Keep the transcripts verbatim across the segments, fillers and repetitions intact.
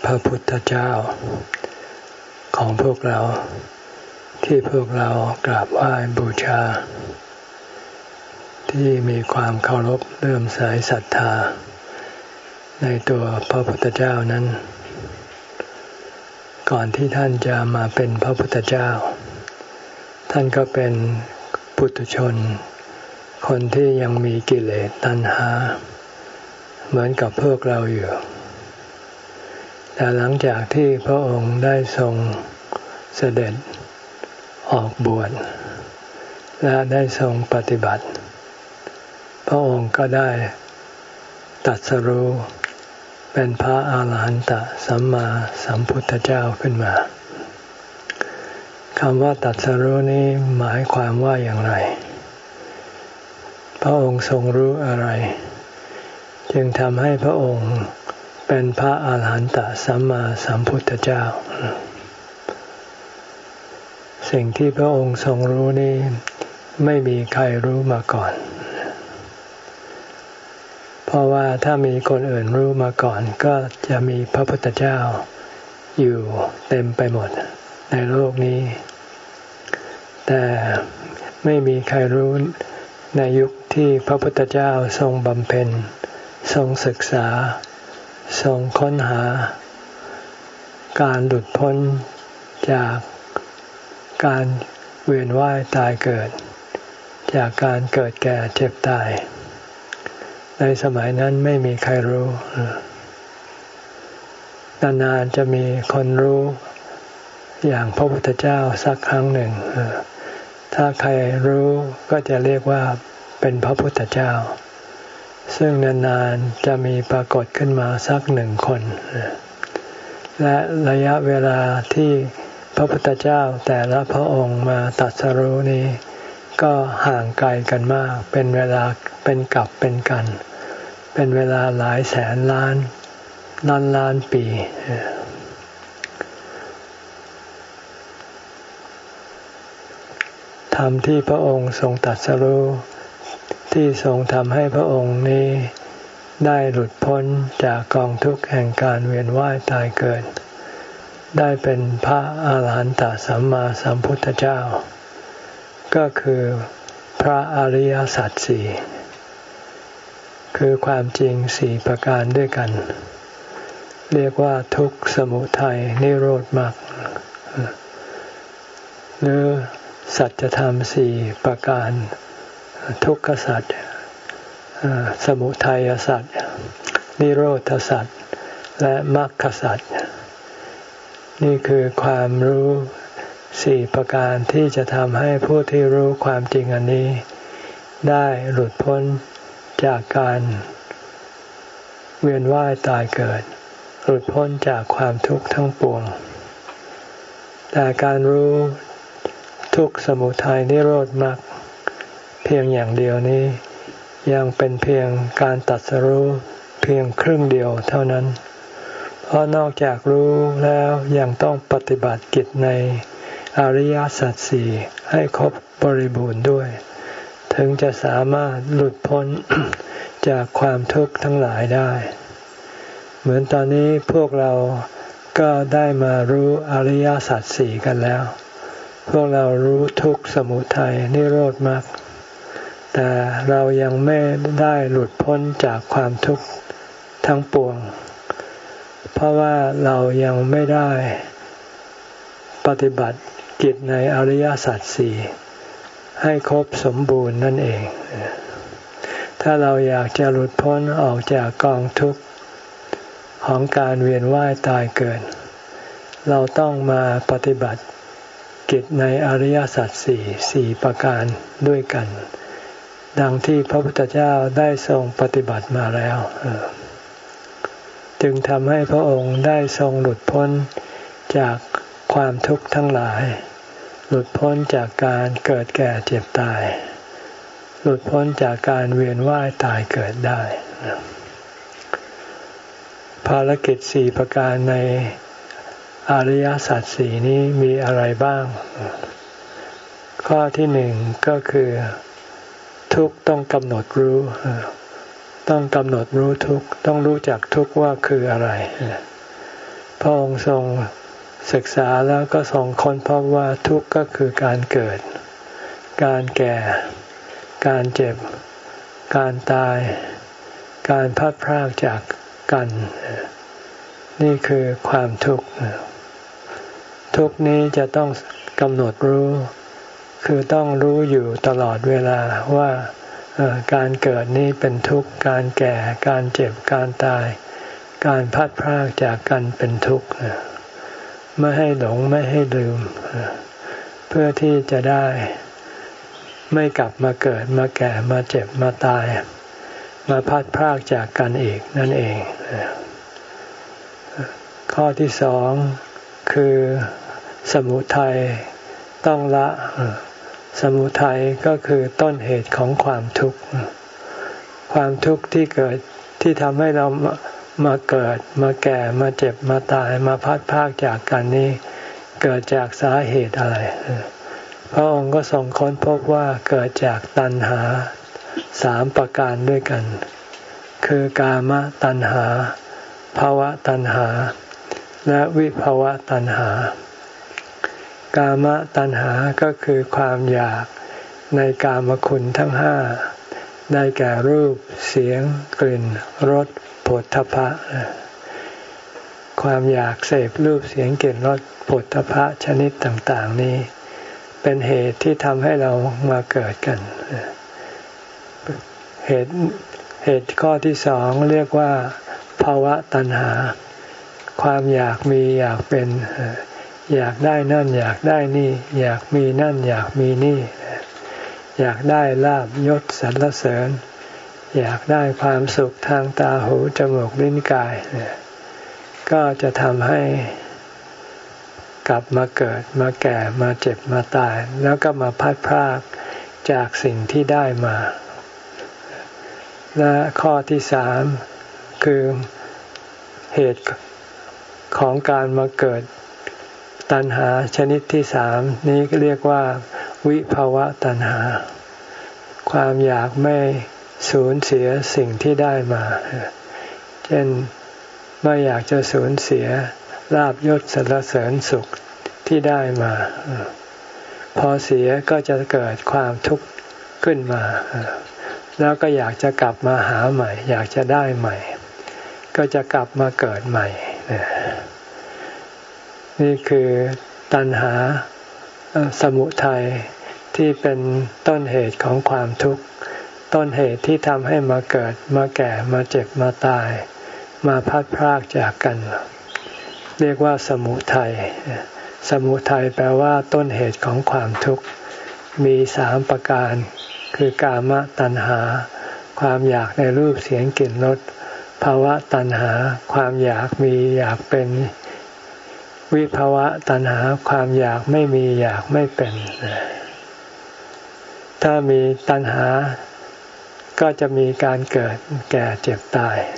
พระพุทธเจ้าของพวกเราที่พวกเรากราบไหว้บูชาที่มีความเคารพเลื่อมใสศรัทธาในตัวพระพุทธเจ้านั้นก่อนที่ท่านจะมาเป็นพระพุทธเจ้าท่านก็เป็นปุถุชนคนที่ยังมีกิเลสตัณหาเหมือนกับพวกเราอยู่แต่หลังจากที่พระองค์ได้ทรงเสด็จออกบวชและได้ทรงปฏิบัติพระองค์ก็ได้ตรัสรู้เป็นพระอาหารหันตสัมมาสัมพุทธเจ้าขึ้นมาคำว่าตรัสรู้นี้หมายความว่าอย่างไรพระองค์ทรงรู้อะไรจึงทำให้พระองค์เป็นพระอาหารหันตสัมมาสัมพุทธเจ้าสิ่งที่พระองค์ทรงรู้นี้ไม่มีใครรู้มาก่อนเพราะว่าถ้ามีคนอื่นรู้มาก่อนก็จะมีพระพุทธเจ้าอยู่เต็มไปหมดในโลกนี้แต่ไม่มีใครรู้ในยุคที่พระพุทธเจ้าทรงบำเพ็ญทรงศึกษาทรงค้นหาการหลุดพ้นจากการเวียนว่ายตายเกิดจากการเกิดแก่เจ็บตายในสมัยนั้นไม่มีใครรู้นานๆจะมีคนรู้อย่างพระพุทธเจ้าสักครั้งหนึ่งถ้าใครรู้ก็จะเรียกว่าเป็นพระพุทธเจ้าซึ่งนานๆจะมีปรากฏขึ้นมาสักหนึ่งคนและระยะเวลาที่พระพุทธเจ้าแต่ละพระองค์มาตรัสรู้นี้ก็ห่างไกลกันมากเป็นเวลาเป็นกับเป็นกันเป็นเวลาหลายแสนล้านล้านล้านปีธรรมที่พระองค์ทรงตรัสรู้ที่ทรงทำให้พระองค์นี้ได้หลุดพ้นจากกองทุกข์แห่งการเวียนว่ายตายเกิดได้เป็นพระอาหารหันตสัมมาสัมพุทธเจ้าก็คือพระอริยสัจสี่คือความจริงสี่ประการด้วยกันเรียกว่าทุกข์สมุทัยนิโรธมรรคหรือสัจธรรมสี่ประการทุกขสัจสมุทัยสัจนิโรธสัจและมรรคสัจนี่คือความรู้สี่ประการที่จะทำให้ผู้ที่รู้ความจริงอันนี้ได้หลุดพ้นจากการเวียนว่ายตายเกิดหลุดพ้นจากความทุกข์ทั้งปวงแต่การรู้ทุกข์สมุทัยนิโรธมรรคเพียงอย่างเดียวนี้ยังเป็นเพียงการตรัสรู้เพียงครึ่งเดียวเท่านั้นเพราะนอกจากรู้แล้วยังต้องปฏิบัติกิจในอริยสัจสี่ให้ครบบริบูรณ์ด้วยถึงจะสามารถหลุดพ้น จากความทุกข์ทั้งหลายได้เหมือนตอนนี้พวกเราก็ได้มารู้อริยสัจสี่กันแล้วพวกเรารู้ทุกข์สมุทัยนิโรธมรรคแต่เรายังไม่ได้หลุดพ้นจากความทุกข์ทั้งปวงเพราะว่าเรายังไม่ได้ปฏิบัติกิจในอริยสัจสี่ให้ครบสมบูรณ์นั่นเองถ้าเราอยากจะหลุดพ้นออกจากกองทุกข์ของการเวียนว่ายตายเกิดเราต้องมาปฏิบัติกิจในอริยสัจสี่สี่ประการด้วยกันดังที่พระพุทธเจ้าได้ทรงปฏิบัติมาแล้วจึงทำให้พระองค์ได้ทรงหลุดพ้นจากความทุกข์ทั้งหลายหลุดพ้นจากการเกิดแก่เจ็บตายหลุดพ้นจากการเวียนว่ายตายเกิดได้ภารกิจสี่ประการในอริยสัจสี่นี้มีอะไรบ้างข้อที่หนึ่งก็คือทุกข์ต้องกำหนดรู้ ต้องกำหนดรู้ทุกข์ต้องรู้จักทุกข์ว่าคืออะไรพระองค์ทรงศึกษาแล้วก็ทรงค้นพบว่าทุกข์ก็คือการเกิดการแก่การเจ็บการตายการพัดพรากจากกันนี่คือความทุกข์ทุกข์นี้จะต้องกำหนดรู้คือต้องรู้อยู่ตลอดเวลาว่าการเกิดนี้เป็นทุกข์การแก่การเจ็บการตายการพัดพรากจากกันเป็นทุกข์ไม่ให้หลงไม่ให้ลืมเพื่อที่จะได้ไม่กลับมาเกิดมาแก่มาเจ็บมาตายมาพัดพรากจากกันอีกนั่นเองข้อที่สองคือสมุทัยต้องละสมุทัยก็คือต้นเหตุของความทุกข์ความทุกข์ที่เกิดที่ทำให้เรามาเกิดมาแก่มาเจ็บมาตายมาพัดพรากจากกันนี้เกิดจากสาเหตุอะไรพระองค์ก็ทรงค้นพบว่าเกิดจากตัณหาสามประการด้วยกันคือกามตัณหาภวตัณหาและวิภวตัณหากามตัณหาก็คือความอยากในกามคุณทั้งห้าได้แก่รูปเสียงกลิ่นรสโผฏฐัพพะความอยากเสพรูปเสียงกลิ่นรสโผฏฐัพพะชนิดต่างๆนี้เป็นเหตุที่ทำให้เรามาเกิดกันเหตุเหตุข้อที่สองเรียกว่าภวตัณหาความอยากมีอยากเป็นอยากได้นั่นอยากได้นี่อยากมีนั่นอยากมีนี่อยากได้ลาภยศสรรเสริญอยากได้ความสุขทางตาหูจมูกลิ้นกายก็จะทำให้กลับมาเกิดมาแก่มาเจ็บมาตายแล้วก็มาพัดพรากจากสิ่งที่ได้มาและข้อที่สามคือเหตุของการมาเกิดตัณหาชนิดที่สามนี้เรียกว่าวิภวตัณหาความอยากไม่สูญเสียสิ่งที่ได้มาเช่นไม่อยากจะสูญเสียลาภยศสรรเสริญสุขที่ได้มาพอเสียก็จะเกิดความทุกข์ขึ้นมาแล้วก็อยากจะกลับมาหาใหม่อยากจะได้ใหม่ก็จะกลับมาเกิดใหม่นี่คือตัณหาสมุทัยที่เป็นต้นเหตุของความทุกข์ต้นเหตุที่ทำให้มาเกิดมาแก่มาเจ็บมาตายมาพัดพรากจากกันเรียกว่าสมุทัยสมุทัยแปลว่าต้นเหตุของความทุกข์มีสามประการคือกามตัณหาความอยากในรูปเสียงกลิ่นรสภวตัณหาความอยากมีอยากเป็นวิภวตัณหาความอยากไม่มีอยากไม่เป็นถ้ามีตัณหาก็จะมีการเกิดแก่เจ็บตาย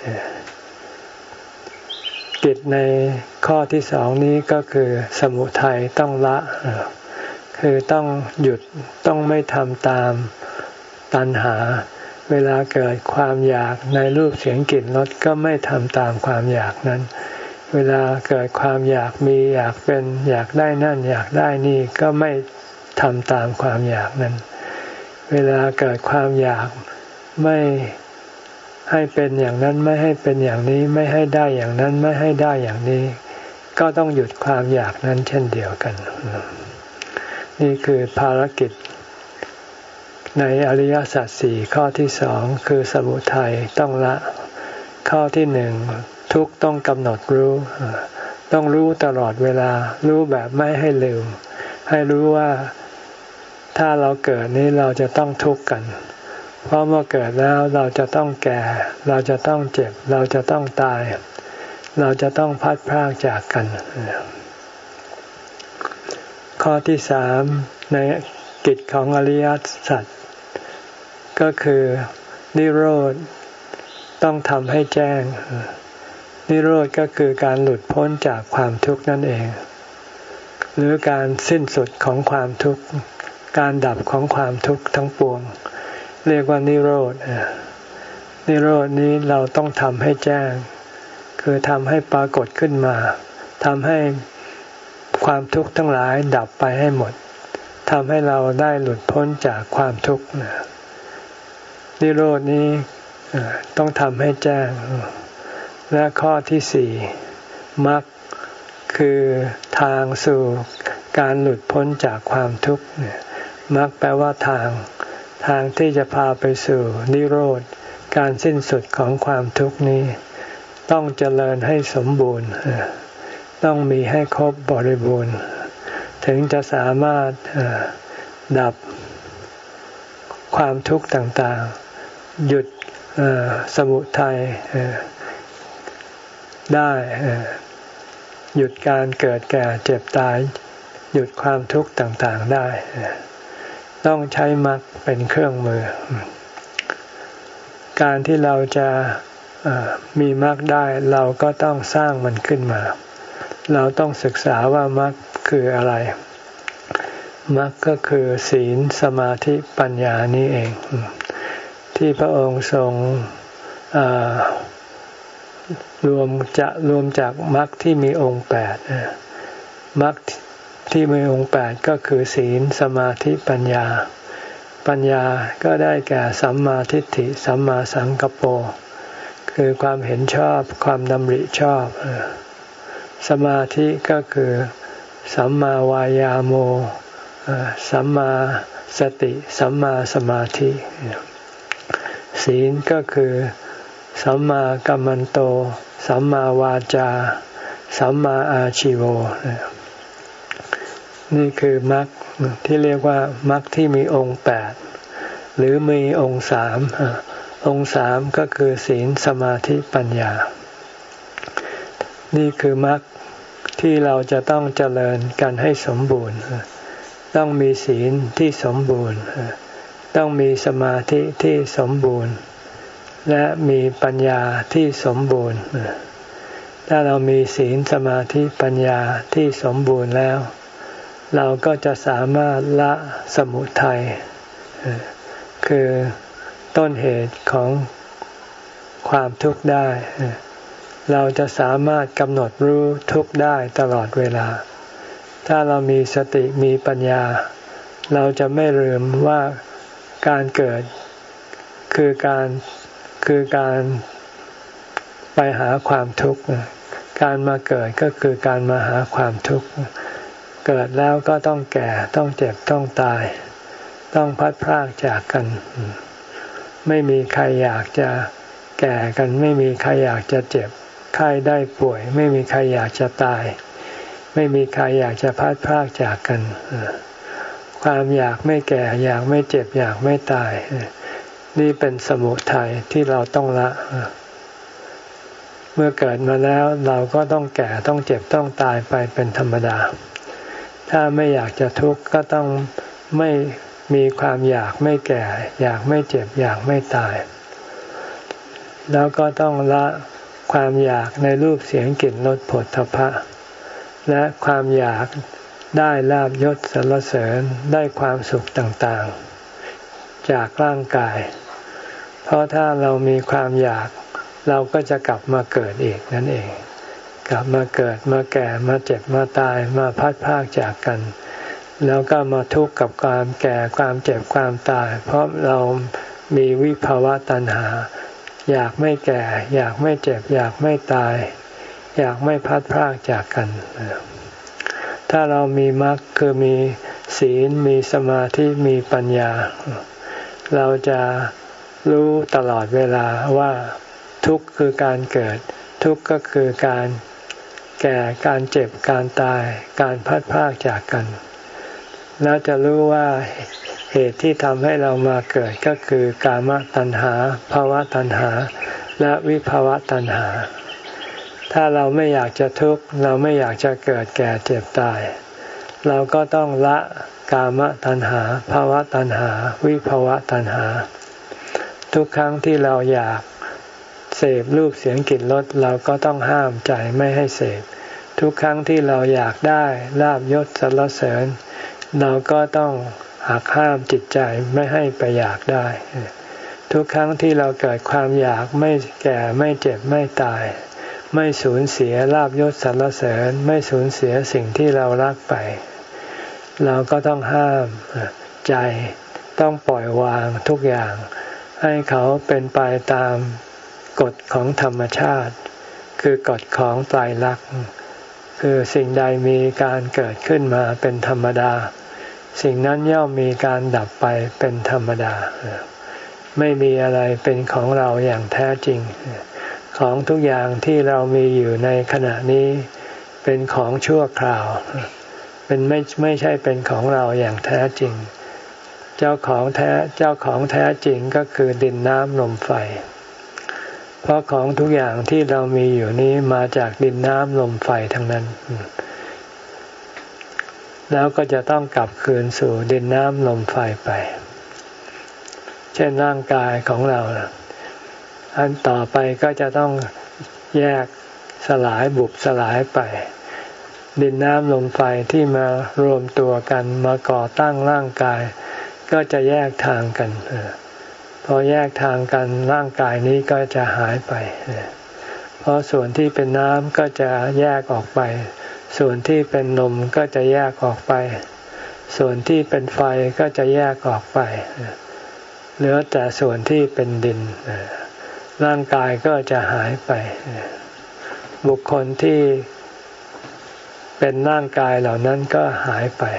กิจในข้อที่สองนี้ก็คือสมุทัยต้องละคือต้องหยุดต้องไม่ทำตามตัณหาเวลาเกิดความอยากในรูปเสียงกลิ่นรสก็ไม่ทำตามความอยากนั้นเวลาเกิดความอยากมีอยากเป็นอยากได้นั่นอยากได้นี่ก็ไม่ทำตามความอยากนั้นเวลาเกิดความอยากไม่ให้เป็นอย่างนั้นไม่ให้เป็นอย่างนี้ไม่ให้ได้อย่างนั้นไม่ให้ได้อย่างนี้ก็ต้องหยุดความอยากนั้นเช่นเดียวกันนี่คือภารกิจในอริยสัจสี่ข้อที่สองคือสมุทัยต้องละข้อที่หนึ่งทุกข์ต้องกำหนดรู้ต้องรู้ตลอดเวลารู้แบบไม่ให้ลืมให้รู้ว่าถ้าเราเกิดนี้เราจะต้องทุกข์กันเพราะเมื่อเกิดแล้วเราจะต้องแก่เราจะต้องเจ็บเราจะต้องตายเราจะต้องพัดพรากจากกันข้อที่สามในกิจของอริยสัจก็คือนิโรธต้องทำให้แจ้งนิโรธก็คือการหลุดพ้นจากความทุกข์นั่นเองหรือการสิ้นสุดของความทุกข์การดับของความทุกข์ทั้งปวงเรียกว่านิโรธนิโรธนี้เราต้องทำให้แจ้งคือทำให้ปรากฏขึ้นมาทำให้ความทุกข์ทั้งหลายดับไปให้หมดทำให้เราได้หลุดพ้นจากความทุกข์นิโรธนี้ต้องทำให้แจ้งและข้อที่สี่มรรคคือทางสู่การหลุดพ้นจากความทุกข์มรรคแปลว่าทางทางที่จะพาไปสู่นิโรธการสิ้นสุดของความทุกข์นี้ต้องเจริญให้สมบูรณ์ต้องมีให้ครบบริบูรณ์ถึงจะสามารถดับความทุกข์ต่างๆหยุดสมุทัยได้หยุดการเกิดแก่เจ็บตายหยุดความทุกข์ต่างๆได้ต้องใช้มรรคเป็นเครื่องมือการที่เราจะมีมรรคได้เราก็ต้องสร้างมันขึ้นมาเราต้องศึกษาว่ามรรคคืออะไรมรรคก็คือศีลสมาธิปัญญานี่เองที่พระองค์ทรงรวมจะรวมจากมรรคที่มีองค์แปดมรรคที่มีองค์แปดก็คือศีลสมาธิปัญญาปัญญาก็ได้แก่สัมมาทิฏฐิสัมมาสังกัปโปคือความเห็นชอบความดำริชอบสมาธิก็คือสัมมาวายาโมสัมมาสติสัมมาสมาธิศีลก็คือสัมมากัมมันโตสัมมาวาจาสัมมาอาชีโวนี่คือมรรคที่เรียกว่ามรรคที่มีองค์แปดหรือมีองค์สามองค์สามก็คือศีลสมาธิปัญญานี่คือมรรคที่เราจะต้องเจริญกันให้สมบูรณ์ต้องมีศีลที่สมบูรณ์ต้องมีสมาธิที่สมบูรณ์และมีปัญญาที่สมบูรณ์ถ้าเรามีศีลสมาธิปัญญาที่สมบูรณ์แล้วเราก็จะสามารถละสมุทัยคือต้นเหตุของความทุกข์ได้เราจะสามารถกำหนดรู้ทุกข์ได้ตลอดเวลาถ้าเรามีสติมีปัญญาเราจะไม่ลืมว่าการเกิดคือการคือการไปหาความทุกข์การมาเกิดก็คือการมาหาความทุกข์เกิดแล้วก็ต้องแก่ต้องเจ็บต้องตายต้องพัดพรากจากกันไม่มีใครอยากจะแก่กันไม่มีใครอยากจะเจ็บไข้ได้ป่วยไม่มีใครอยากจะตายไม่มีใครอยากจะพัดพรากจากกันความอยากไม่แก่อยากไม่เจ็บอยากไม่ตายนี่เป็นสมุทัยที่เราต้องละเมื่อเกิดมาแล้วเราก็ต้องแก่ต้องเจ็บต้องตายไปเป็นธรรมดาถ้าไม่อยากจะทุกข์ก็ต้องไม่มีความอยากไม่แก่อยากไม่เจ็บอยากไม่ตายแล้วก็ต้องละความอยากในรูปเสียงกลิ่นรสโผฏฐัพพะและความอยากได้ลาภยศสรรเสริญได้ความสุขต่างๆจากร่างกายเพราะถ้าเรามีความอยากเราก็จะกลับมาเกิดอีกนั่นเองกลับมาเกิดมาแก่มาเจ็บมาตายมาพัดพรากจากกันแล้วก็มาทุกข์กับความแก่ความเจ็บความตายเพราะเรามีวิภาวะตัณหาอยากไม่แก่อยากไม่เจ็บอยากไม่ตายอยากไม่พัดพรากจากกันถ้าเรามีมรรคคือมีศีลมีสมาธิมีปัญญาเราจะรู้ตลอดเวลาว่าทุกข์คือการเกิดทุกข์ก็คือการแก่การเจ็บการตายการพัดพรากจากกันแล้วจะรู้ว่าเหตุที่ทำให้เรามาเกิดก็คือกามตัณหาภวตัณหาและวิภวตัณหาถ้าเราไม่อยากจะทุกข์เราไม่อยากจะเกิดแก่เจ็บตายเราก็ต้องละกามตัณหาภวตัณหาวิภวตัณหาทุกครั้งที่เราอยากเสพรูปเสียงกลิ่นรสเราก็ต้องห้ามใจไม่ให้เสพทุกครั้งที่เราอยากได้ลาภยศสรรเสริญเราก็ต้องหักห้ามจิตใจไม่ให้ไปอยากได้ทุกครั้งที่เราเกิดความอยากไม่แก่ไม่เจ็บไม่ตายไม่สูญเสียลาภยศสรรเสริญไม่สูญเสียสิ่งที่เรารักไปเราก็ต้องห้ามใจต้องปล่อยวางทุกอย่างให้เขาเป็นไปตามกฎของธรรมชาติคือกฎของไตรลักษณ์คือสิ่งใดมีการเกิดขึ้นมาเป็นธรรมดาสิ่งนั้นย่อมมีการดับไปเป็นธรรมดาไม่มีอะไรเป็นของเราอย่างแท้จริงของทุกอย่างที่เรามีอยู่ในขณะนี้เป็นของชั่วคราวเป็นไม่ไม่ใช่เป็นของเราอย่างแท้จริงเจ้าของแท้เจ้าของแท้จริงก็คือดินน้ำลมไฟเพราะของทุกอย่างที่เรามีอยู่นี้มาจากดินน้ำลมไฟทั้งนั้นแล้วก็จะต้องกลับคืนสู่ดินน้ำลมไฟไปเช่นร่างกายของเราอันต่อไปก็จะต้องแยกสลายบุบสลายไปดินน้ำลมไฟที่มารวมตัวกันมาก่อตั้งร่างกายก็จะแยกทางกันพอแยกทางกันร่างกายนี้ก็จะหายไปเพราะส่วนที่เป็นน้ำก็จะแยกออกไปส่วนที่เป็นลมก็จะแยกออกไปส่วนที่เป็นไฟก็จะแยกออกไปเหลือแต่ส่วนที่เป็นดินร่างกายก็จะหายไปบุคคลที่เป็นร่างกายเหล่านั้นก็หายไป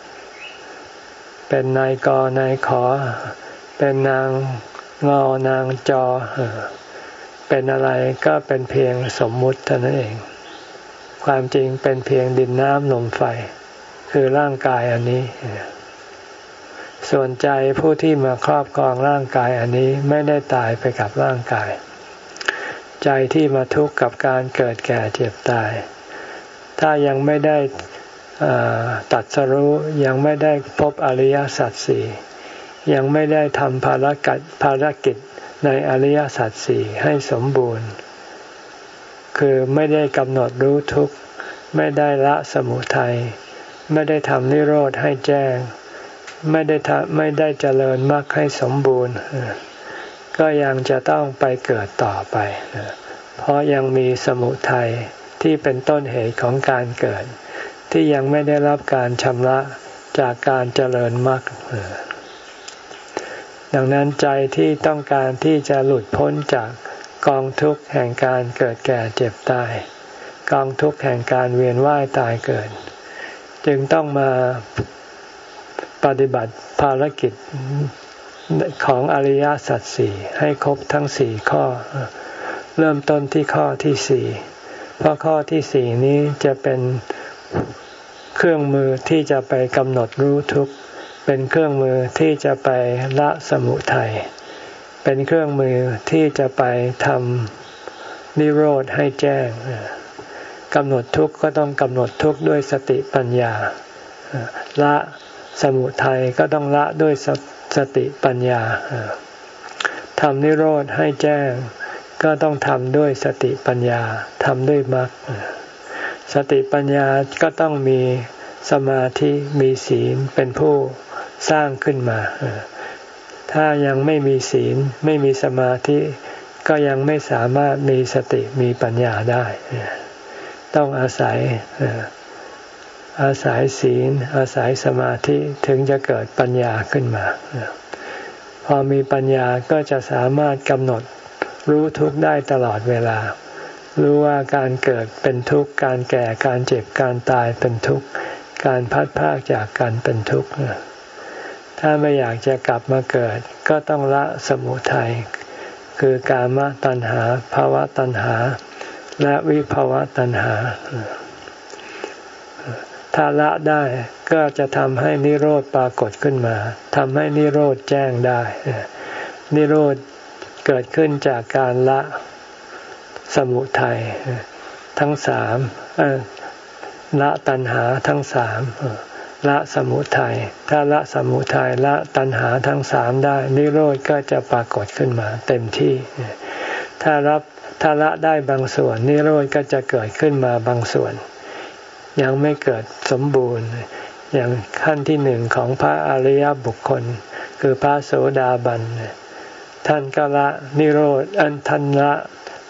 เป็นนายกนายขอเป็นนางงอนางจอเป็นอะไรก็เป็นเพียงสมมุติเท่านั้นเองความจริงเป็นเพียงดินน้ำลมไฟคือร่างกายอันนี้ส่วนใจผู้ที่มาครอบครองร่างกายอันนี้ไม่ได้ตายไปกับร่างกายใจที่มาทุกข์กับการเกิดแก่เจ็บตายถ้ายังไม่ได้ตรัสรู้ยังไม่ได้พบอริยสัจสี่ยังไม่ได้ทำภารกิจภารกิจในอริยสัจสี่ให้สมบูรณ์คือไม่ได้กำหนดรู้ทุกข์ไม่ได้ละสมุทัยไม่ได้ทำนิโรธให้แจ้งไม่ได้ทำไม่ได้เจริญมรรคให้สมบูรณ์ก็ยังจะต้องไปเกิดต่อไปเพราะยังมีสมุทัยที่เป็นต้นเหตุของการเกิดที่ยังไม่ได้รับการชำระจากการเจริญมรรคดังนั้นใจที่ต้องการที่จะหลุดพ้นจากกองทุกข์แห่งการเกิดแก่เจ็บตายกองทุกข์แห่งการเวียนว่ายตายเกิดจึงต้องมาปฏิบัติภารกิจของอริยสัจสี่ให้ครบทั้งสี่ข้อเริ่มต้นที่ข้อที่สี่เพราะข้อที่สี่นี้จะเป็นเครื่องมือที่จะไปกำหนดรู้ทุกข์เป็นเครื่องมือที่จะไปละสมุทัยเป็นเครื่องมือที่จะไปทำนิโรธให้แจ้งกำหนดทุกข์ก็ต้องกำหนดทุกข์ด้วยสติปัญญาละสมุทัยก็ต้องละด้วยสติปัญญาทำนิโรธให้แจ้งก็ต้องทำด้วยสติปัญญาทำด้วยมรรคสติปัญญาก็ต้องมีสมาธิมีศีลเป็นผู้สร้างขึ้นมาถ้ายังไม่มีศีลไม่มีสมาธิก็ยังไม่สามารถมีสติมีปัญญาได้ต้องอาศัยอาศัยศีลอาศัยสมาธิถึงจะเกิดปัญญาขึ้นมาพอมีปัญญาก็จะสามารถกำหนดรู้ทุกข์ได้ตลอดเวลารู้ว่าการเกิดเป็นทุกข์การแก่การเจ็บการตายเป็นทุกข์การพัดพรากจากกันเป็นทุกข์ถ้าไม่อยากจะกลับมาเกิดก็ต้องละสมุทัยคือกามตัณหาภวตัณหาและวิภวตัณหาถ้าละได้ก็จะทำให้นิโรธปรากฏขึ้นมาทำให้นิโรธแจ้งได้นิโรธเกิดขึ้นจากการละสมุทัยทั้งสามละตัณหาทั้งสามละสมุทัยถ้าละสมุทัยละตัณหาทั้งสามได้นิโรธก็จะปรากฏขึ้นมาเต็มที่ถ้ารับถ้าละได้บางส่วนนิโรธก็จะเกิดขึ้นมาบางส่วนยังไม่เกิดสมบูรณ์อย่างขั้นที่หนึ่งของพระอริยบุคคลคือพระโสดาบันท่านก็ละนิโรธอันท่านละ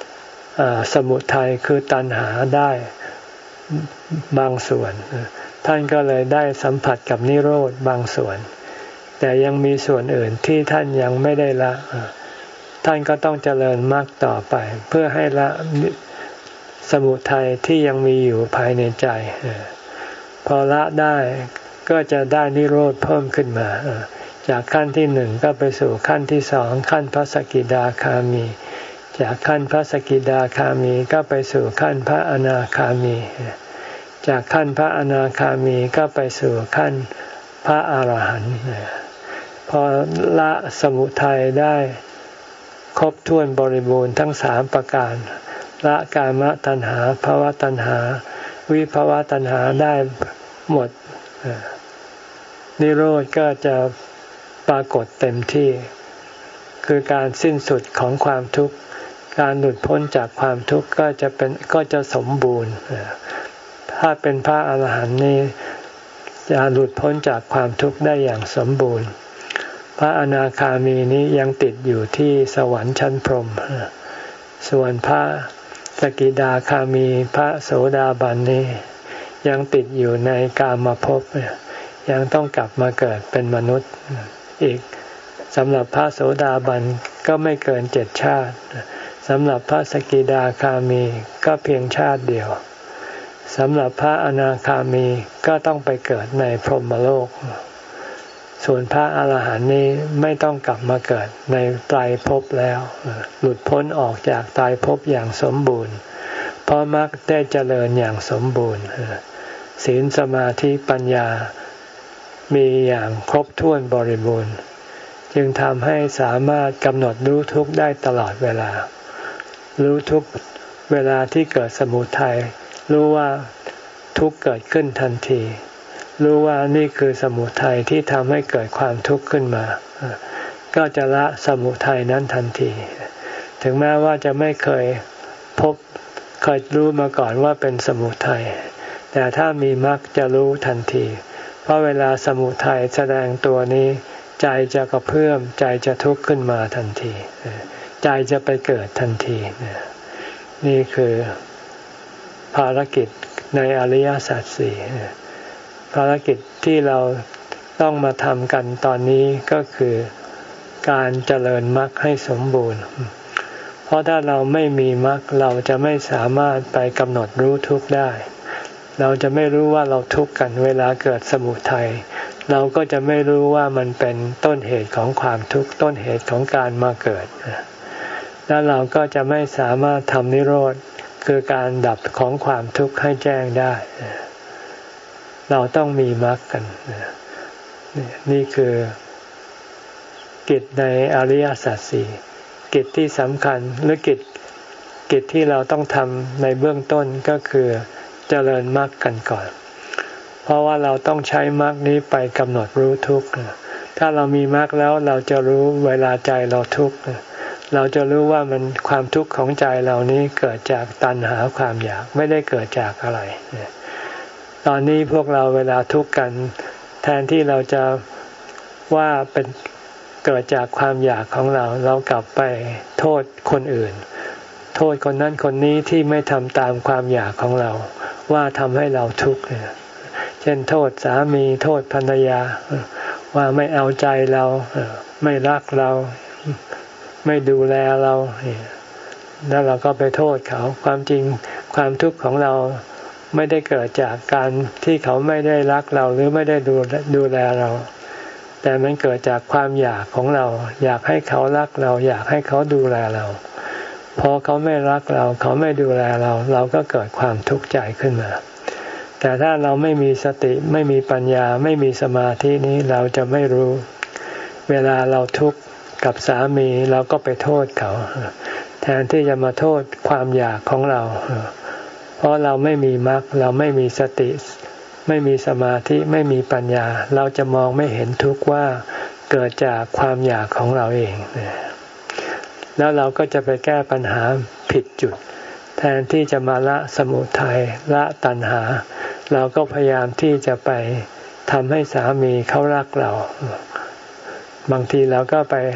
สมุทัยคือตัณหาได้บางส่วนท่านก็เลยได้สัมผัสกับนิโรธบางส่วนแต่ยังมีส่วนอื่นที่ท่านยังไม่ได้ละท่านก็ต้องเจริญมรรคต่อไปเพื่อให้ละสมุทัยที่ยังมีอยู่ภายในใจพอละได้ก็จะได้นิโรธเพิ่มขึ้นมาจากขั้นที่หนึ่งก็ไปสู่ขั้นที่สองขั้นพระสกิทาคามีจากขั้นพระสกิทาคามีก็ไปสู่ขั้นพระอนาคามีจากขั้นพระอนาคามีก็ไปสู่ขั้นพระอรหันต์พอละสมุทัยได้ครบถ้วนบริบูรณ์ทั้งสามประการละกามตัณหาภวตัณหาวิภวตัณหาได้หมดนิโรธก็จะปรากฏเต็มที่คือการสิ้นสุดของความทุกข์การหลุดพ้นจากความทุกข์ก็จะเป็นก็จะสมบูรณ์ถ้าเป็นพระอรหันต์นี้จะหลุดพ้นจากความทุกข์ได้อย่างสมบูรณ์พระอนาคามีนี้ยังติดอยู่ที่สวรรค์ชั้นพรหมส่วนพระสกิทาคามีพระโสดาบันนี้ยังติดอยู่ในกามภพยังต้องกลับมาเกิดเป็นมนุษย์อีกสำหรับพระโสดาบันก็ไม่เกินเจ็ดชาติสำหรับพระสกิทาคามีก็เพียงชาติเดียวสำหรับพระอนาคามีก็ต้องไปเกิดในพรหมโลกส่วนพระอรหันต์นี้ไม่ต้องกลับมาเกิดในไตรภพแล้วหลุดพ้นออกจากไตรภพอย่างสมบูรณ์เพราะมรรคได้เจริญอย่างสมบูรณ์ศีลสมาธิปัญญามีอย่างครบถ้วนบริบูรณ์จึงทำให้สามารถกำหนดรู้ทุกข์ได้ตลอดเวลารู้ทุกเวลาที่เกิดสมุทัยรู้ว่าทุกข์เกิดขึ้นทันทีรู้ว่านี่คือสมุทัยที่ทำให้เกิดความทุกข์ขึ้นมาก็จะละสมุทัยนั้นทันทีถึงแม้ว่าจะไม่เคยพบเคยรู้มาก่อนว่าเป็นสมุทัยแต่ถ้ามีมรรคจะรู้ทันทีเพราะเวลาสมุทัยแสดงตัวนี้ใจจะกระเพื่อมใจจะทุกข์ขึ้นมาทันทีใจจะไปเกิดทันทีนี่คือภารกิจในอริยสัจสี่ภารกิจที่เราต้องมาทำกันตอนนี้ก็คือการเจริญมรรคให้สมบูรณ์เพราะถ้าเราไม่มีมรรคเราจะไม่สามารถไปกำหนดรู้ทุกข์ได้เราจะไม่รู้ว่าเราทุกข์กันเวลาเกิดสมุทัยเราก็จะไม่รู้ว่ามันเป็นต้นเหตุของความทุกข์ต้นเหตุของการมาเกิดแล้วเราก็จะไม่สามารถทำนิโรธคือการดับของความทุกข์ให้แจ้งได้เราต้องมีมรรคกันนี่คือกิจในอริยสัจสี่กิจที่สำคัญหรือกิจกิจที่เราต้องทำในเบื้องต้นก็คือเจริญมรรคกันก่อนเพราะว่าเราต้องใช้มรรคนี้ไปกำหนดรู้ทุกข์ถ้าเรามีมรรคแล้วเราจะรู้เวลาใจเราทุกข์เราจะรู้ว่ามันความทุกข์ของใจเรานี้เกิดจากตัณหาความอยากไม่ได้เกิดจากอะไรตอนนี้พวกเราเวลาทุกข์กันแทนที่เราจะว่าเป็นเกิดจากความอยากของเราเรากลับไปโทษคนอื่นโทษคนนั้นคนนี้ที่ไม่ทำตามความอยากของเราว่าทำให้เราทุกข์เช่นโทษสามีโทษภรรยาว่าไม่เอาใจเราไม่รักเราไม่ดูแลเราแล้วเราก็ไปโทษเขาความจริงความทุกข์ของเราไม่ได้เกิดจากการที่เขาไม่ได้รักเราหรือไม่ได้ดูดูแลเราแต่มันเกิดจากความอยากของเราอยากให้เขารักเราอยากให้เขาดูแลเราพอเขาไม่รักเราเขาไม่ดูแลเราเราก็เกิดความทุกข์ใจขึ้นมาแต่ถ้าเราไม่มีสติไม่มีปัญญาไม่มีสมาธินี้เราจะไม่รู้เวลาเราทุกข์กับสามีเราก็ไปโทษเขาแทนที่จะมาโทษความอยากของเราเพราะเราไม่มีมรรคเราไม่มีสติไม่มีสมาธิไม่มีปัญญาเราจะมองไม่เห็นทุกข์ว่าเกิดจากความอยากของเราเองแล้วเราก็จะไปแก้ปัญหาผิดจุดแทนที่จะมาละสมุทัยละตัณหาเราก็พยายามที่จะไปทำให้สามีเขารักเราบางทีเราก็ไป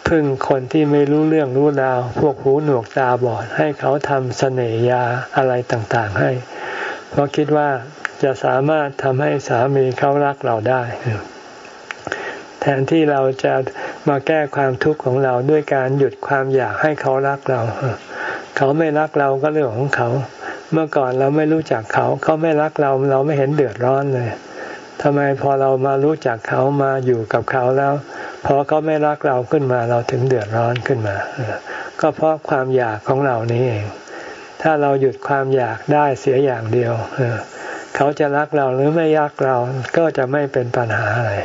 พึ่งคนที่ไม่รู้เรื่องรู้ราวพวกหูหนวกตาบอดให้เขาทำเสน่ห์ยาอะไรต่างๆให้เพราะคิดว่าจะสามารถทำให้สามีเขารักเราได้แทนที่เราจะมาแก้ความทุกข์ของเราด้วยการหยุดความอยากให้เขารักเราเขาไม่รักเราก็เรื่องของเขาเมื่อก่อนเราไม่รู้จักเขาเขาไม่รักเราเราไม่เห็นเดือดร้อนเลยทำไมพอเรามารู้จักเขามาอยู่กับเขาแล้วพอเขาไม่รักเราขึ้นมาเราถึงเดือดร้อนขึ้นมาก็เพราะความอยากของเรานี้เองถ้าเราหยุดความอยากได้เสียอย่างเดียวเขาจะรักเราหรือไม่รักเราก็จะไม่เป็นปัญหาอะไร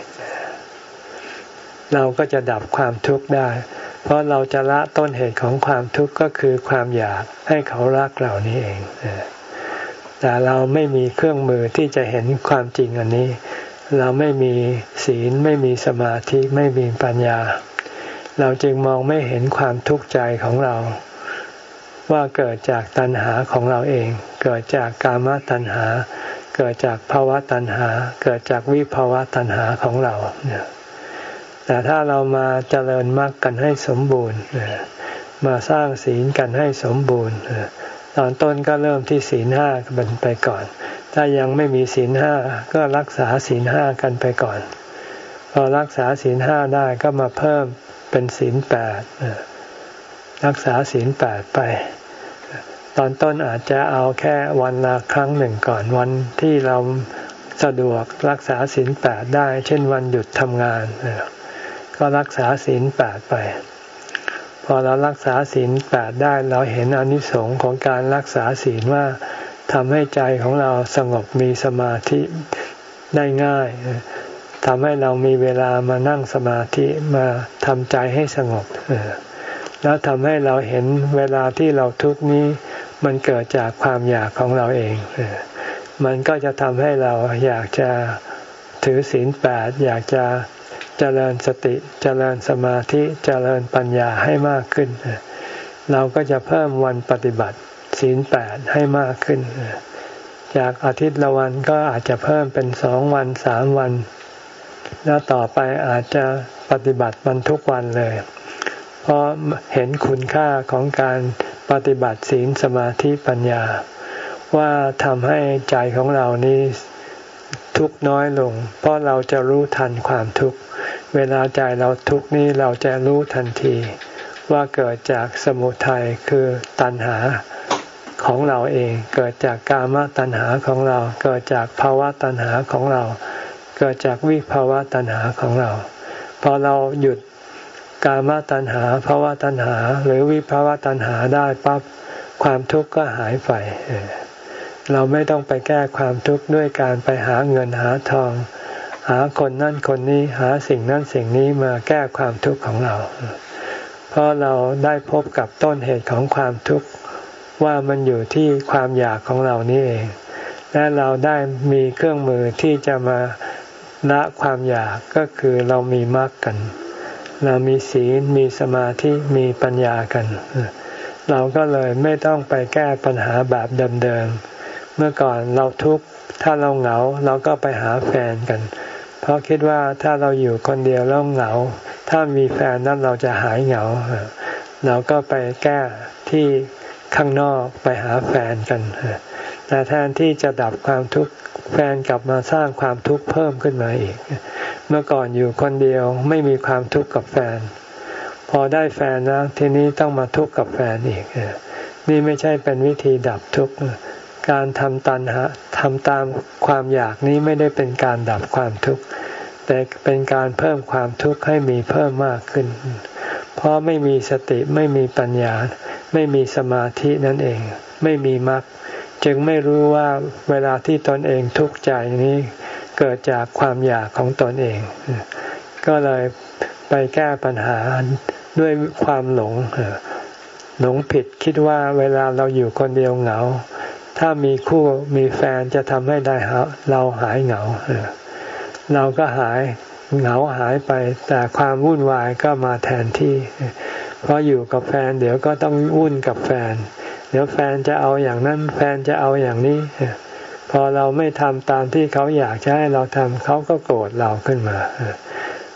เราก็จะดับความทุกข์ได้เพราะเราจะละต้นเหตุของความทุกข์ก็คือความอยากให้เขารักเรานี่เองแต่เราไม่มีเครื่องมือที่จะเห็นความจริงอันนี้เราไม่มีศีลไม่มีสมาธิไม่มีปัญญาเราจึงมองไม่เห็นความทุกข์ใจของเราว่าเกิดจากตัณหาของเราเองเกิดจากกามตัณหาเกิดจากภวตัณหาเกิดจากวิภวตัณหาของเราแต่ถ้าเรามาเจริญมรรคกันให้สมบูรณ์มาสร้างศีลกันให้สมบูรณ์ตอนต้นก็เริ่มที่ศีลห้ากันไปก่อนถ้ายังไม่มีศีลห้าก็รักษาศีลห้ากันไปก่อนพอรักษาศีลห้าได้ก็มาเพิ่มเป็นศีลแปดรักษาศีลแปดไปตอนต้นอาจจะเอาแค่วันละครั้งหนึ่งก่อนวันที่เราสะดวกรักษาศีลแปดได้เช่นวันหยุดทำงานก็รักษาศีลแปดไปพอเรารักษาศีลแปดได้เราเห็นอานิสงส์ของการรักษาศีลว่าทำให้ใจของเราสงบมีสมาธิได้ง่ายทำให้เรามีเวลามานั่งสมาธิมาทำใจให้สงบแล้วทำให้เราเห็นเวลาที่เราทุกข์นี้มันเกิดจากความอยากของเราเองมันก็จะทำให้เราอยากจะถือศีลแปดอยากจะเจริญสติเจริญสมาธิเจริญปัญญาให้มากขึ้นเราก็จะเพิ่มวันปฏิบัติศีลแปดให้มากขึ้นจากอาทิตย์ละวันก็อาจจะเพิ่มเป็นสองวันสามวันแล้วต่อไปอาจจะปฏิบัติมันทุกวันเลยเพราะเห็นคุณค่าของการปฏิบัติศีลสมาธิปัญญาว่าทำให้ใจของเรานี้ทุกข์น้อยลงเพราะเราจะรู้ทันความทุกข์เวลาใจเราทุกข์นี้เราจะรู้ทันทีว่าเกิดจากสมุทัยคือตัณหาของเราเองเกิดจากกามตัณหาของเราเกิดจากภวตัณหาของเราเกิดจากวิภวตัณหาของเราพอเราหยุดกามตัณหาภวตัณหาหรือวิภวตัณหาได้ปั๊บความทุกข์ก็หายไปเราไม่ต้องไปแก้ความทุกข์ด้วยการไปหาเงินหาทองหาคนนั่นคนนี้หาสิ่งนั่นสิ่งนี้มาแก้ความทุกข์ของเราเพราะเราได้พบกับต้นเหตุของความทุกข์ว่ามันอยู่ที่ความอยากของเรานี่เองและเราได้มีเครื่องมือที่จะมาละความอยากก็คือเรามีมรรคกันเรามีศีลมีสมาธิมีปัญญากันเราก็เลยไม่ต้องไปแก้ปัญหาแบบเดิมๆเมื่อก่อนเราทุกข์ถ้าเราเหงาเราก็ไปหาแฟนกันเพราะคิดว่าถ้าเราอยู่คนเดียวแล้วเหงาถ้ามีแฟนนั้นเราจะหายเหงาเราก็ไปแก้ที่ข้างนอกไปหาแฟนกันแต่แทนที่จะดับความทุกข์แฟนกลับมาสร้างความทุกข์เพิ่มขึ้นมาอีกเมื่อก่อนอยู่คนเดียวไม่มีความทุกข์กับแฟนพอได้แฟนแล้วทีนี้ต้องมาทุกข์กับแฟนอีกนี่ไม่ใช่เป็นวิธีดับทุกข์การทำตัณหาทำตามความอยากนี้ไม่ได้เป็นการดับความทุกข์แต่เป็นการเพิ่มความทุกข์ให้มีเพิ่มมากขึ้นเพราะไม่มีสติไม่มีปัญญาไม่มีสมาธินั่นเองไม่มีมรรคจึงไม่รู้ว่าเวลาที่ตนเองทุกข์ใจนี้เกิดจากความอยากของตนเองก็เลยไปแก้ปัญหาด้วยความหลงหลงผิดคิดว่าเวลาเราอยู่คนเดียวเหงาถ้ามีคู่มีแฟนจะทำให้ได้เราหายเหงาเราก็หายเหงาหายไปแต่ความวุ่นวายก็มาแทนที่เพราะอยู่กับแฟนเดี๋ยวก็ต้องวุ่นกับแฟนเดี๋ยวแฟนจะเอาอย่างนั้นแฟนจะเอาอย่างนี้พอเราไม่ทำตามที่เขาอยากจะให้เราทำเขาก็โกรธเราขึ้นมา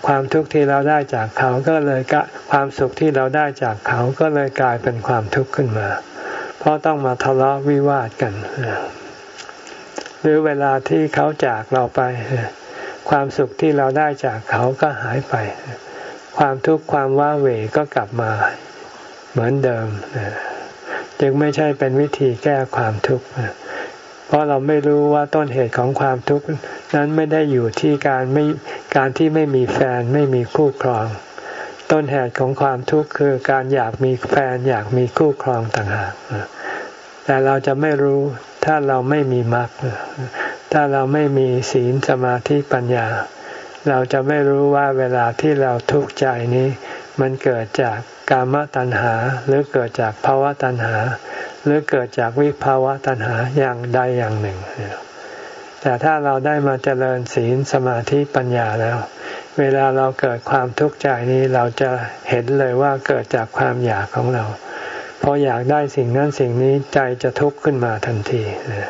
ความทุกข์ที่เราได้จากเขาก็เลยกะความสุขที่เราได้จากเขาก็เลยกลายเป็นความทุกข์ขึ้นมาเพราะต้องมาทะเลาะวิวาทกันหรือเวลาที่เขาจากเราไปความสุขที่เราได้จากเขาก็หายไปความทุกข์ความว้าเหวก็กลับมาเหมือนเดิมจึงไม่ใช่เป็นวิธีแก้ความทุกข์เพราะเราไม่รู้ว่าต้นเหตุของความทุกข์นั้นไม่ได้อยู่ที่การไม่การที่ไม่มีแฟนไม่มีคู่ครองต้นเหตุของความทุกข์คือการอยากมีแฟนอยากมีคู่ครองต่างหากแต่เราจะไม่รู้ถ้าเราไม่มีมรรคถ้าเราไม่มีศีลสมาธิปัญญาเราจะไม่รู้ว่าเวลาที่เราทุกข์ใจนี้มันเกิดจากกามตัณหาหรือเกิดจากภวตัณหาหรือเกิดจากวิภาวะตัณหาอย่างใดอย่างหนึ่งแต่ถ้าเราได้มาเจริญศีลสมาธิปัญญาแล้วเวลาเราเกิดความทุกข์ใจนี้เราจะเห็นเลยว่าเกิดจากความอยากของเราพออยากได้สิ่งนั้นสิ่งนี้ใจจะทุกข์ขึ้นมาทันที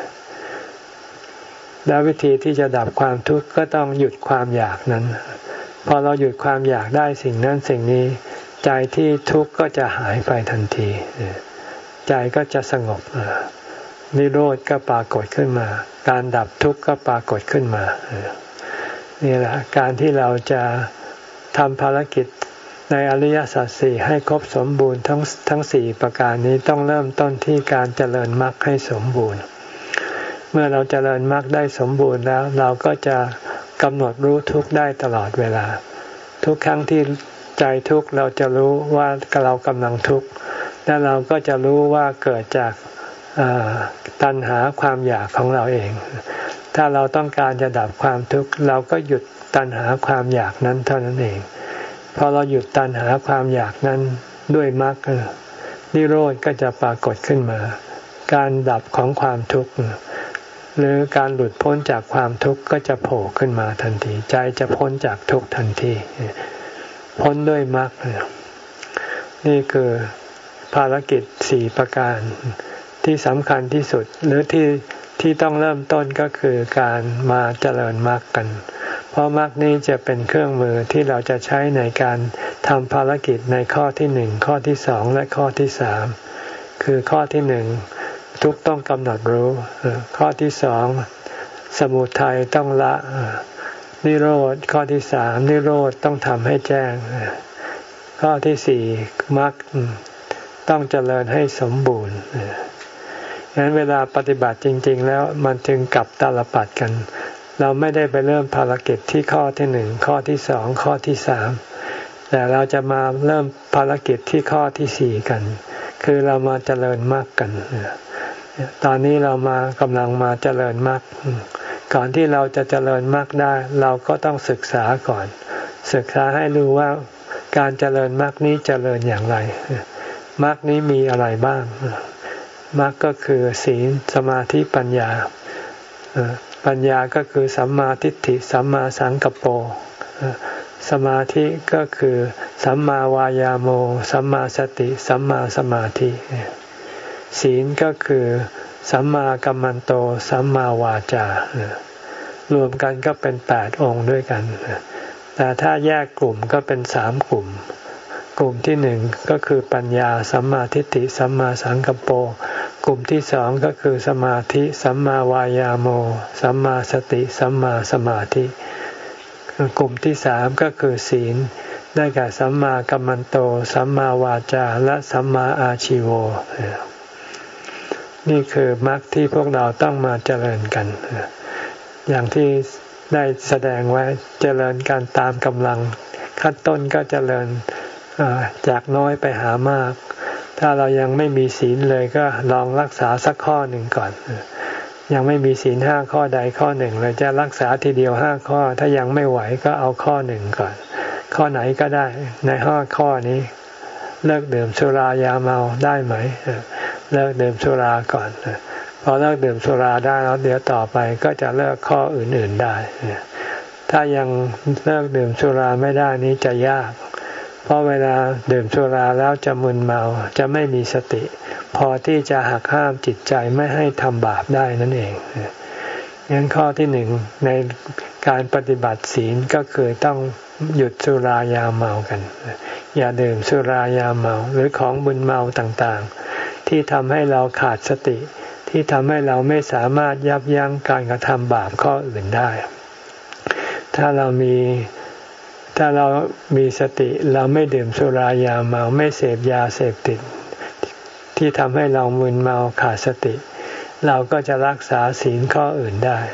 และวิธีที่จะดับความทุกข์ก็ต้องหยุดความอยากนั้นพอเราหยุดความอยากได้สิ่งนั้นสิ่งนี้ใจที่ทุกข์ก็จะหายไปทันทีใจก็จะสงบนิโรธก็ปรากฏขึ้นมาการดับทุกข์ก็ปรากฏขึ้นมานี่แหละการที่เราจะทำภารกิจในอริยสัจสี่ให้ครบสมบูรณ์ทั้งทั้งสี่ประการนี้ต้องเริ่มต้นที่การเจริญมรรคให้สมบูรณ์เมื่อเราเจริญมรรคได้สมบูรณ์แล้วเราก็จะกำหนดรู้ทุกข์ได้ตลอดเวลาทุกครั้งที่ใจทุกข์เราจะรู้ว่าเรากำลังทุกข์และเราก็จะรู้ว่าเกิดจากตัณหาความอยากของเราเองถ้าเราต้องการจะดับความทุกข์เราก็หยุดตัณหาความอยากนั้นเท่านั้นเองพอเราหยุดตัณหาความอยากนั้นด้วยมรรคนิโรธก็จะปรากฏขึ้นมาการดับของความทุกข์หรือการหลุดพ้นจากความทุกข์ก็จะโผล่ขึ้นมาทันทีใจจะพ้นจากทุกข์ทันทีพ้นด้วยมรรคนี่คือภารกิจสี่ประการที่สำคัญที่สุดหรือที่ที่ต้องเริ่มต้นก็คือการมาเจริญมรรคกันเพราะมรรคนี้จะเป็นเครื่องมือที่เราจะใช้ในการทำภารกิจในข้อที่หนึ่งข้อที่สองและข้อที่สามคือข้อที่หนึ่งทุกข์ต้องกำหนดรู้ข้อที่สองสมุทัยต้องละนิโรธข้อที่สามนิโรธต้องทำให้แจ้งข้อที่สี่มรรคต้องเจริญให้สมบูรณ์ฉะนั้นเวลาปฏิบัติจริงๆแล้วมันจึงกลับตาลปัดกันเราไม่ได้ไปเริ่มภารกิจที่ข้อที่หนึ่งข้อที่สองข้อที่สามแต่เราจะมาเริ่มภารกิจที่ข้อที่สี่กันคือเรามาเจริญมรรคกันตอนนี้เรามากำลังมาเจริญมรรคก่อนที่เราจะเจริญมรรคได้เราก็ต้องศึกษาก่อนศึกษาให้รู้ว่าการเจริญมรรคนี้เจริญอย่างไรมรรคนี้มีอะไรบ้างมรรคก็คือศีลสมาธิปัญญาปัญญาก็คือสัมมาทิฏฐิสัมมาสังกัปโปสมาธิก็คือสัมมาวายาโมสัมมาสติสัมมาสมาธิศีลก็คือสัมมากัมมันโตสัมมาวาจารวมกันก็เป็นแปดองค์ด้วยกันแต่ถ้าแยกกลุ่มก็เป็นสามกลุ่มกลุ่มที่หนึ่งก็คือปัญญาสัมมาทิฏฐิสัมมาสังกัปโปกลุ่มที่สองก็คือสมาธิสัมมาวายาโมสัมมาสติสัมมาสมาธิกลุ่มที่สามก็คือศีลได้แก่สัมมากัมมันโตสัมมาวาจาและสัมมาอาชีโวนี่คือมรรคที่พวกเราต้องมาเจริญกันอย่างที่ได้แสดงไว้เจริญกันตามกำลังขั้นต้นก็เจริญจากน้อยไปหามากถ้าเรายังไม่มีศีลเลยก็ลองรักษาสักข้อหนึ่งก่อนยังไม่มีศีลห้าข้อใดข้อหนึ่งเลยจะรักษาทีเดียวห้าข้อถ้ายังไม่ไหวก็เอาข้อหนึ่งก่อนข้อไหนก็ได้ในห้าข้อนี้เลิกดื่มสุรายาเมาได้ไหมเลิกดื่มสุราก่อนพอเลิกดื่มสุราได้แล้วเดี๋ยวต่อไปก็จะเลิกข้ออื่นๆได้ถ้ายังเลิกดื่มสุราไม่ได้นี้จะยากเพราะเวลาดื่มสุราแล้วจะมึนเมาจะไม่มีสติพอที่จะหักห้ามจิตใจไม่ให้ทำบาปได้นั่นเองงั้นข้อที่หนึ่งในการปฏิบัติศีลก็คือต้องหยุดสุรายาเมากันอย่าดื่มสุรายาเมาหรือของมึนเมาต่างๆที่ทำให้เราขาดสติที่ทำให้เราไม่สามารถยับยั้งการกระทำบาปข้ออื่นได้ถ้าเรามีถ้าเรามีสติเราไม่ดื่มสุรายาเมาไม่เสพยาเสพติดที่ทำให้เรามึนเมาขาดสติเราก็จะรักษาศีลข้ออื่นได้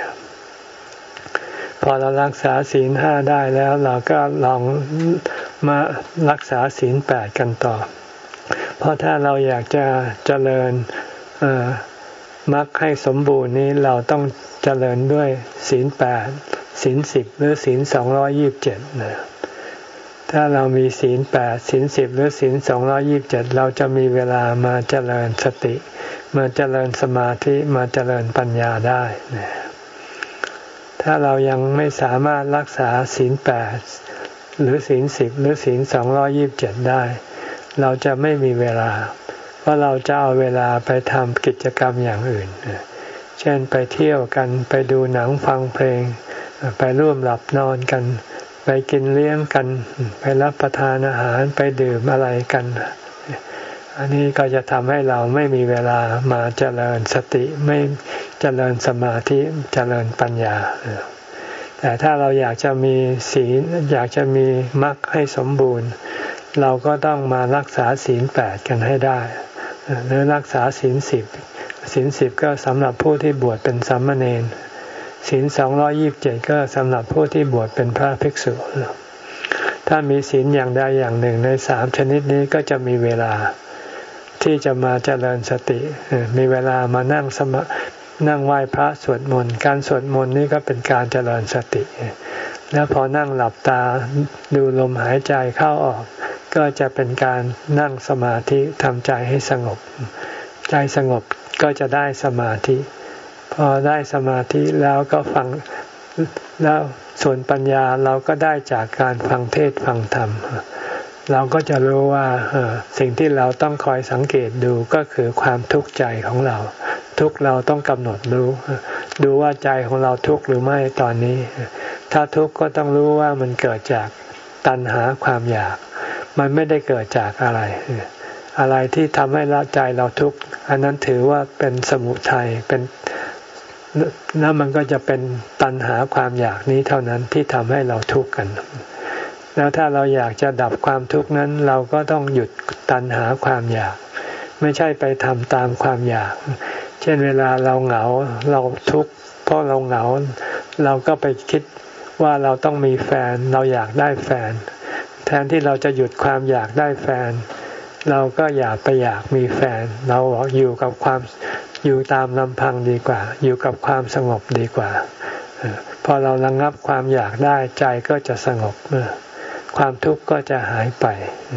พอเรารักษาศีลห้าได้แล้วเราก็ลองมารักษาศีลแปดกันต่อเพราะถ้าเราอยากจะเจริญมรรคให้สมบูรณ์นี้เราต้องเจริญด้วยศีลแปดศีลสิบหรือศีลสองร้อยยี่สิบเจ็ดนะถ้าเรามีศีลแปดศีลสิบหรือศีลสองร้อยยี่สิบเจ็ดเราจะมีเวลามาเจริญสติมาเจริญสมาธิมาเจริญปัญญาได้นะถ้าเรายังไม่สามารถรักษาศีลแปดหรือศีลสิบหรือศีลสองร้อยยี่สิบเจ็ดได้เราจะไม่มีเวลาเพราะเราจะเอาเวลาไปทำกิจกรรมอย่างอื่นเช่นไปเที่ยวกันไปดูหนังฟังเพลงไปร่วมหลับนอนกันไปกินเลี้ยงกันไปรับประทานอาหารไปดื่มอะไรกันอันนี้ก็จะทำให้เราไม่มีเวลามาเจริญสติไม่เจริญสมาธิเจริญปัญญาแต่ถ้าเราอยากจะมีศีลอยากจะมีมรรคให้สมบูรณ์เราก็ต้องมารักษาศีลแปดกันให้ได้หรือรักษาศีลสิบศีลสิบก็สำหรับผู้ที่บวชเป็นสามเณรศีลสองร้อยยี่สิบเจ็ดก็สำหรับผู้ที่บวชเป็นพระภิกษุถ้ามีศีลอย่างใดอย่างหนึ่งในสามชนิดนี้ก็จะมีเวลาที่จะมาเจริญสติมีเวลามานั่งสมานั่งไหว้พระสวดมนต์การสวดมนต์นี่ก็เป็นการเจริญสติแล้วพอนั่งหลับตาดูลมหายใจเข้าออกก็จะเป็นการนั่งสมาธิทำใจให้สงบใจสงบก็จะได้สมาธิพอได้สมาธิแล้วก็ฟังแล้วส่วนปัญญาเราก็ได้จากการฟังเทศน์ฟังธรรมเราก็จะรู้ว่าสิ่งที่เราต้องคอยสังเกตดูก็คือความทุกข์ใจของเราทุกข์เราต้องกำหนดรู้ดูว่าใจของเราทุกข์หรือไม่ตอนนี้ถ้าทุกข์ก็ต้องรู้ว่ามันเกิดจากตัณหาความอยากมันไม่ได้เกิดจากอะไรอะไรที่ทำให้ละใจเราทุกข์อันนั้นถือว่าเป็นสมุทัยเป็นแล้วมันก็จะเป็นตัณหาความอยากนี้เท่านั้นที่ทำให้เราทุกข์กันแล้วถ้าเราอยากจะดับความทุกข์นั้นเราก็ต้องหยุดตัณหาความอยากไม่ใช่ไปทำตามความอยากเช่นเวลาเราเหงาเราทุกข์เพราะเราเหงาเราก็ไปคิดว่าเราต้องมีแฟนเราอยากได้แฟนแทนที่เราจะหยุดความอยากได้แฟนเราก็อยากไปอยากมีแฟนเราอยู่กับความอยู่ตามลำพังดีกว่าอยู่กับความสงบดีกว่าพอเราระงับความอยากได้ใจก็จะสงบความทุกข์ก็จะหายไป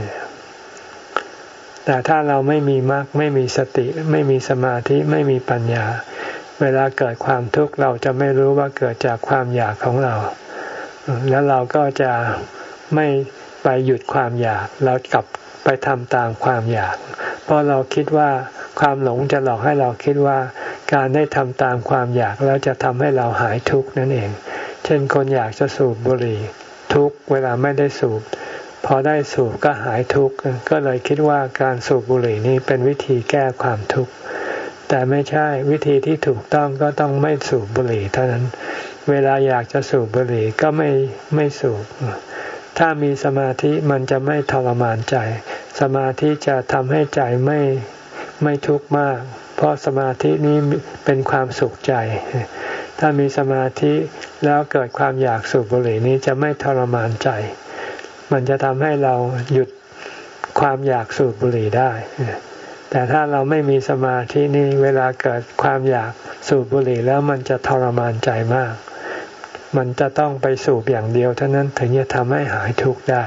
แต่ถ้าเราไม่มีมรรคไม่มีสติไม่มีสมาธิไม่มีปัญญาเวลาเกิดความทุกข์เราจะไม่รู้ว่าเกิดจากความอยากของเราแล้วเราก็จะไม่ไปหยุดความอยากเรากลับไปทำตามความอยากเพราะเราคิดว่าความหลงจะหลอกให้เราคิดว่าการได้ทำตามความอยากแล้วจะทำให้เราหายทุกข์นั่นเองเช่นคนอยากจะสูบบุหรี่ทุกข์เวลาไม่ได้สูบพอได้สูบก็หายทุกข์ก็เลยคิดว่าการสูบบุหรี่นี้เป็นวิธีแก้ความทุกข์แต่ไม่ใช่วิธีที่ถูกต้องก็ต้องไม่สูบบุหรี่เท่านั้นเวลาอยากจะสูบบุหรี่ก็ไม่ไม่สูบถ้ามีสมาธิมันจะไม่ทรมานใจสมาธิจะทำให้ใจไม่ไม่ทุกข์มากเพราะสมาธินี้เป็นความสุขใจถ้ามีสมาธิแล้วเกิดความอยากสูบบุหรี่นี้จะไม่ทรมานใจมันจะทำให้เราหยุดความอยากสูบบุหรี่ได้แต่ถ้าเราไม่มีสมาธินี้เวลาเกิดความอยากสูบบุหรี่แล้วมันจะทรมานใจมากมันจะต้องไปสูบอย่างเดียวเท่านั้นถึงจะทำให้หายทุกข์ได้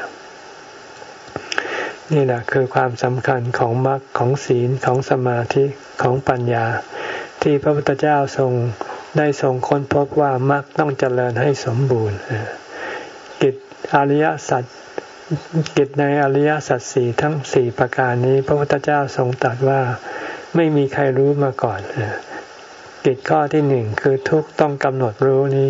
นี่แหละคือความสำคัญของมรรคของศีลของสมาธิของปัญญาที่พระพุทธเจ้าทรงได้ทรงค้นพบว่ามรรคต้องเจริญให้สมบูรณ์กิจอริยสัจกิจในอริยสัจสี่ทั้งสี่ประการนี้พระพุทธเจ้าทรงตรัสว่าไม่มีใครรู้มาก่อนกิจข้อที่หนึ่งคือทุกข์ต้องกำหนดรู้นี้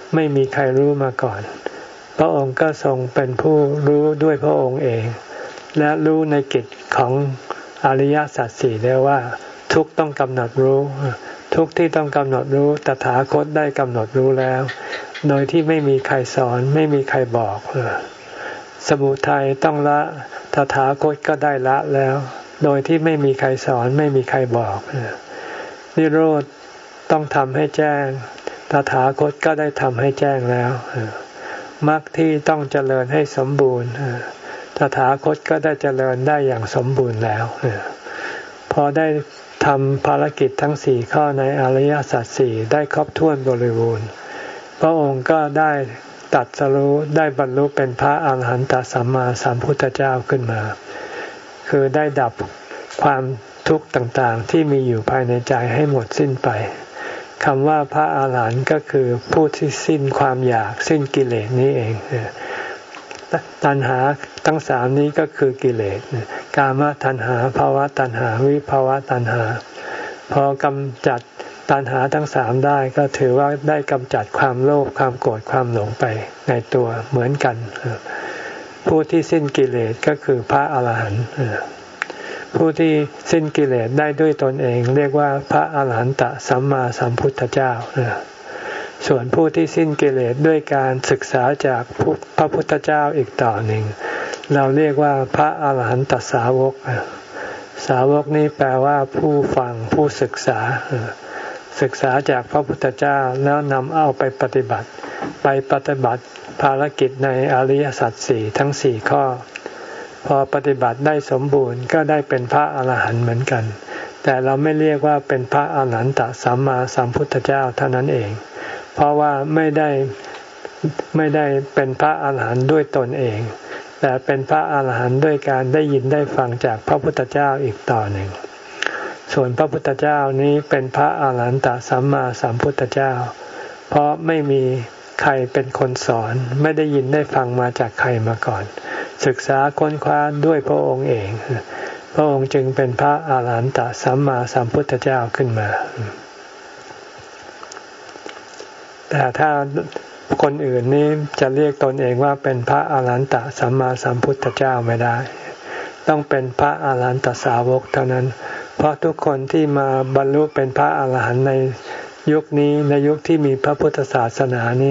ไม่มีใครรู้มาก่อนพระองค์ก็ทรงเป็นผู้รู้ด้วยพระองค์เองและรู้ในกิจของอริยสัจสี่แล้วว่าทุกต้องกำหนดรู้ทุกที่ต้องกำหนดรู้ตถาคตได้กำหนดรู้แล้วโดยที่ไม่มีใครสอนไม่มีใครบอกสมุทัยต้องละตถาคตก็ได้ละแล้วโดยที่ไม่มีใครสอนไม่มีใครบอกนิโรธต้องทำให้แจ้งตถาคตก็ได้ทำให้แจ้งแล้วมรรคที่ต้องเจริญให้สมบูรณ์ตถาคตก็ได้เจริญได้อย่างสมบูรณ์แล้วพอได้ทำภารกิจทั้งสี่ข้อในอริยสัจสี่ได้ครบถ้วนบริบูรณ์พระองค์ก็ได้ตรัสรู้ได้บรรลุเป็นพระอรหันตสัมมาสัมพุทธเจ้าขึ้นมาคือได้ดับความทุกข์ต่างๆที่มีอยู่ภายในใจให้หมดสิ้นไปคำว่าพระอาหารหันต์ก็คือผู้ที่สิ้นความอยากสิ้นกิเลสนี้เองตัณหาทั้งสามนี้ก็คือกิเลสกามตัณหาภวตัณหาวิภวตัณหาพอกำจัดตัณหาทั้งสามได้ก็ถือว่าได้กำจัดความโลภความโกรธความหลงไปในตัวเหมือนกันผู้ที่สิ้นกิเลสก็คือพระอาหารหันต์ผู้ที่สิ้นกิเลสได้ด้วยตนเองเรียกว่าพระอาหารหันตสัมมาสัมพุทธเจ้าส่วนผู้ที่สิ้นกิเลสด้วยการศึกษาจากพระพุทธเจ้าอีกต่อหนึ่งเราเรียกว่าพระอาหารหันตสาวกสาวกนี้แปลว่าผู้ฟังผู้ศึกษาศึกษาจากพระพุทธเจ้าแล้วนำเอาไปปฏิบัติไปปฏิบัติภารกิจในอริยสัจสี่ทั้งสี่ข้อพอปฏิบัติได้สมบูรณ์ก็ได้เป็นพระอาหารหันต์เหมือนกันแต่เราไม่เรียกว่าเป็นพระอาหารหันตสัมมาสัมพุทธเจ้าเท่านั้นเองเพราะว่าไม่ได้ไม่ได้เป็นพระอาหารหันต์ด้วยตนเองแต่เป็นพระอาหารหันต์ด้วยการได้ยินได้ฟังจากพระพุทธเจ้าอีกต่อหนึ่งส่วนพระพุทธเจ้านี้เป็นพระอาหารหันตสัมมาสัมพุทธเจ้าเพราะไม่มีใครเป็นคนสอนไม่ได้ยินได้ฟังมาจากใครมาก่อนศึกษาค้นคว้าด้วยพระองค์เองพระองค์จึงเป็นพระอาหารหันตสัมมาสัมพุทธเจ้าขึ้นมาแต่ถ้าคนอื่นนี้จะเรียกตนเองว่าเป็นพระอาหารหันตสัมมาสัมพุทธเจ้าไม่ได้ต้องเป็นพระอาหารหันตสาวกเท่านั้นเพราะทุกคนที่มาบรรลุเป็นพระอาหารหันต์ในยุคนี้ในยุคที่มีพระพุทธศาสนานี้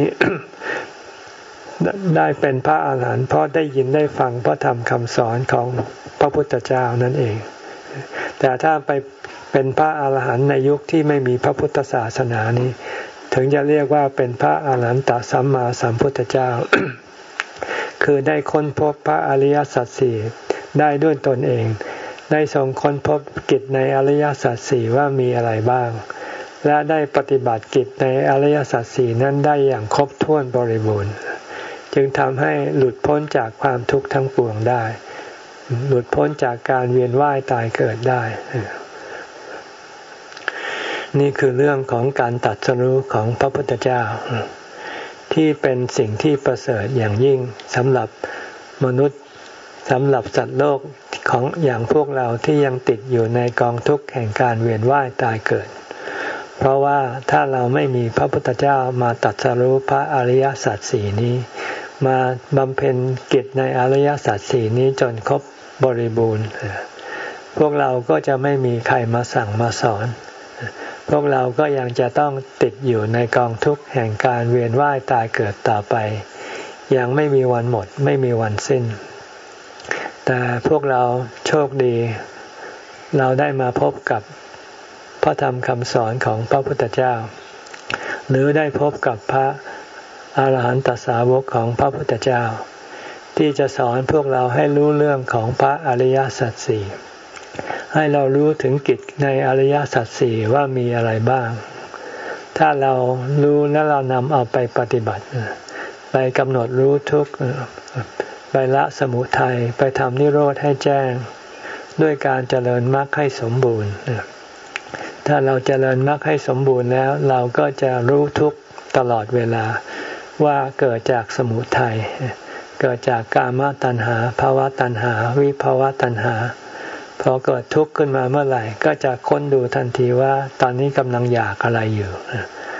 ได้เป็นพระอาหารหันต์เพราะได้ยินได้ฟังพระธรรมคำสอนของพระพุทธเจ้านั่นเองแต่ถ้าไปเป็นพระอาหารหันต์ในยุคที่ไม่มีพระพุทธศาสนานี้ถึงจะเรียกว่าเป็นพระอาหารหันตสัมมาสัมพุทธเจ้า คือได้ค้นพบพระอริยสัจสี่ได้ด้วยตนเองได้ทรงค้นพบกิจในอริยสัจสี่ว่ามีอะไรบ้างและได้ปฏิบัติกิจในอริยสัจสี่นั้นได้อย่างครบถ้วนบริบูรณ์จึงทำให้หลุดพ้นจากความทุกข์ทั้งปวงได้หลุดพ้นจากการเวียนว่ายตายเกิดได้นี่คือเรื่องของการตรัสรู้ของพระพุทธเจ้าที่เป็นสิ่งที่ประเสริฐอย่างยิ่งสำหรับมนุษย์สำหรับสัตว์โลกของอย่างพวกเราที่ยังติดอยู่ในกองทุกข์แห่งการเวียนว่ายตายเกิดเพราะว่าถ้าเราไม่มีพระพุทธเจ้ามาตรัสรู้พระอริยสัจสี่นี้มาบำเพ็ญกิจในอริยสัจสี่นี้จนครบบริบูรณ์พวกเราก็จะไม่มีใครมาสั่งมาสอนพวกเราก็ยังจะต้องติดอยู่ในกองทุกข์แห่งการเวียนว่ายตายเกิดต่อไปยังไม่มีวันหมดไม่มีวันสิ้นแต่พวกเราโชคดีเราได้มาพบกับพระธรรมคำสอนของพระพุทธเจ้าหรือได้พบกับพระอาหารหันตสาวกของพระพุทธเจ้าที่จะสอนพวกเราให้รู้เรื่องของพระอริยสัจสี่ให้เรารู้ถึงกิจในอริยสัจสี่ว่ามีอะไรบ้างถ้าเรารู้แล้วเรานำเอาไปปฏิบัติไปกำหนดรู้ทุกข์ไปละสมุทัยไปทำนิโรธให้แจ้งด้วยการเจริญมรรคให้สมบูรณ์ถ้าเราเจริญมรรคให้สมบูรณ์แล้วเราก็จะรู้ทุกข์ตลอดเวลาว่าเกิดจากสมุทัยเกิดจากกามตัณหาภวตัณหาวิภวตัณหาพอเกิดทุกข์ขึ้นมาเมื่อไหร่ก็จะค้นดูทันทีว่าตอนนี้กำลังอยากอะไรอยู่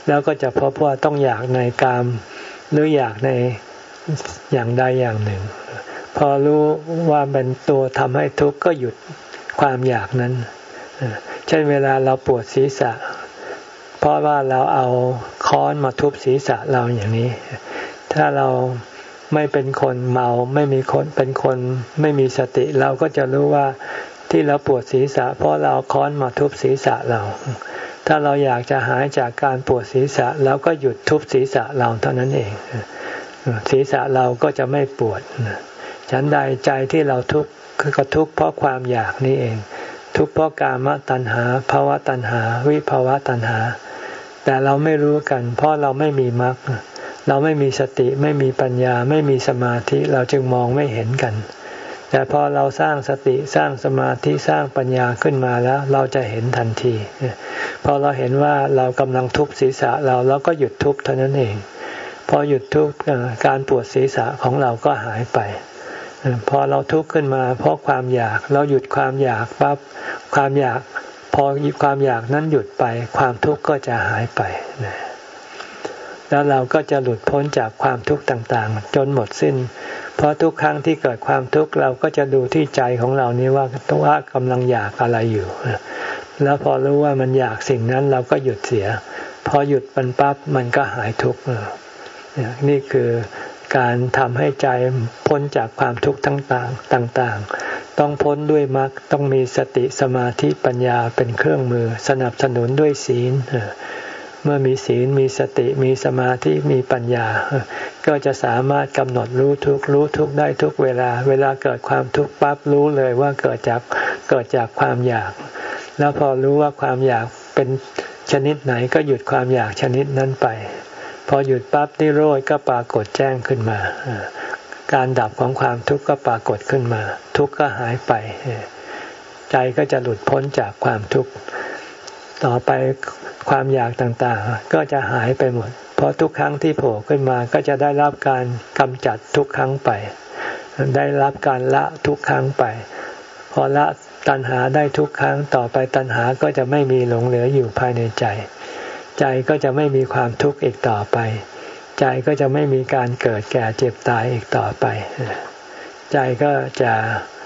แล้วก็จะพบว่าต้องอยากในกามหรืออยากในอย่างใดอย่างหนึ่งพอรู้ว่าเป็นตัวทำให้ทุกข์ก็หยุดความอยากนั้นเช่นเวลาเราปวดศีรษะเพราะว่าเราเอาค้อนมาทุบศีรษะเราอย่างนี้ถ้าเราไม่เป็นคนเมาไม่มีคนเป็นคนไม่มีสติเราก็จะรู้ว่าที่เราปวดศีรษะเพราะเราค้อนมาทุบศีรษะเราถ้าเราอยากจะหายจากการปวดศีรษะเราก็หยุดทุบศีรษะเราเท่านั้นเองศีรษะเราก็จะไม่ปวดฉันใดใจที่เราทุกข์ก็ทุกข์เพราะความอยากนี่เองทุกข์เพราะกามตัณหาภวตัณหาวิภวตัณหาแต่เราไม่รู้กันเพราะเราไม่มีมรรคเราไม่มีสติไม่มีปัญญาไม่มีสมาธิเราจึงมองไม่เห็นกันแต่พอเราสร้างสติสร้างสมาธิสร้างปัญญาขึ้นมาแล้วเราจะเห็นทันทีพอเราเห็นว่าเรากำลังทุบศีรษะเราเราก็หยุดทุบเท่านั้นเองพอหยุดทุบการปวดศีรษะของเราก็หายไปพอเราทุกข์ขึ้นมาเพราะความอยากเราหยุดความอยากปั๊บความอยากพอความอยากนั้นหยุดไปความทุกข์ก็จะหายไปแล้วเราก็จะหลุดพ้นจากความทุกข์ต่างๆจนหมดสิ้นเพราะทุกครั้งที่เกิดความทุกข์เราก็จะดูที่ใจของเรานี้ว่าว่ากำลังอยากอะไรอยู่แล้วพอรู้ว่ามันอยากสิ่งนั้นเราก็หยุดเสียพอหยุดมันปั๊บมันก็หายทุกข์นี่คือการทำให้ใจพ้นจากความทุกข์ต่างๆต่างๆต้องพ้นด้วยมรรคต้องมีสติสมาธิปัญญาเป็นเครื่องมือสนับสนุนด้วยศีลเมื่อมีศีลมีสติมีสมาธิมีปัญญาก็จะสามารถกำหนดรู้ทุกข์รู้ทุกข์ได้ทุกเวลาเวลาเกิดความทุกข์ปั๊บรู้เลยว่าเกิดจากเกิดจากความอยากแล้วพอรู้ว่าความอยากเป็นชนิดไหนก็หยุดความอยากชนิดนั้นไปพอหยุดปั๊บนิโรธก็ปรากฏแจ้งขึ้นมาการดับของความทุกข์ก็ปรากฏขึ้นมาทุกข์ก็หายไปใจก็จะหลุดพ้นจากความทุกข์ต่อไปความอยากต่างๆก็จะหายไปหมดเพราะทุกครั้งที่โผล่ขึ้นมาก็จะได้รับการกำจัดทุกครั้งไปได้รับการละทุกครั้งไปพอละตัณหาได้ทุกครั้งต่อไปตัณหาก็จะไม่มีหลงเหลืออยู่ภายในใจใจก็จะไม่มีความทุกข์อีกต่อไปใจก็จะไม่มีการเกิดแก่เจ็บตายอีกต่อไปใจก็จะ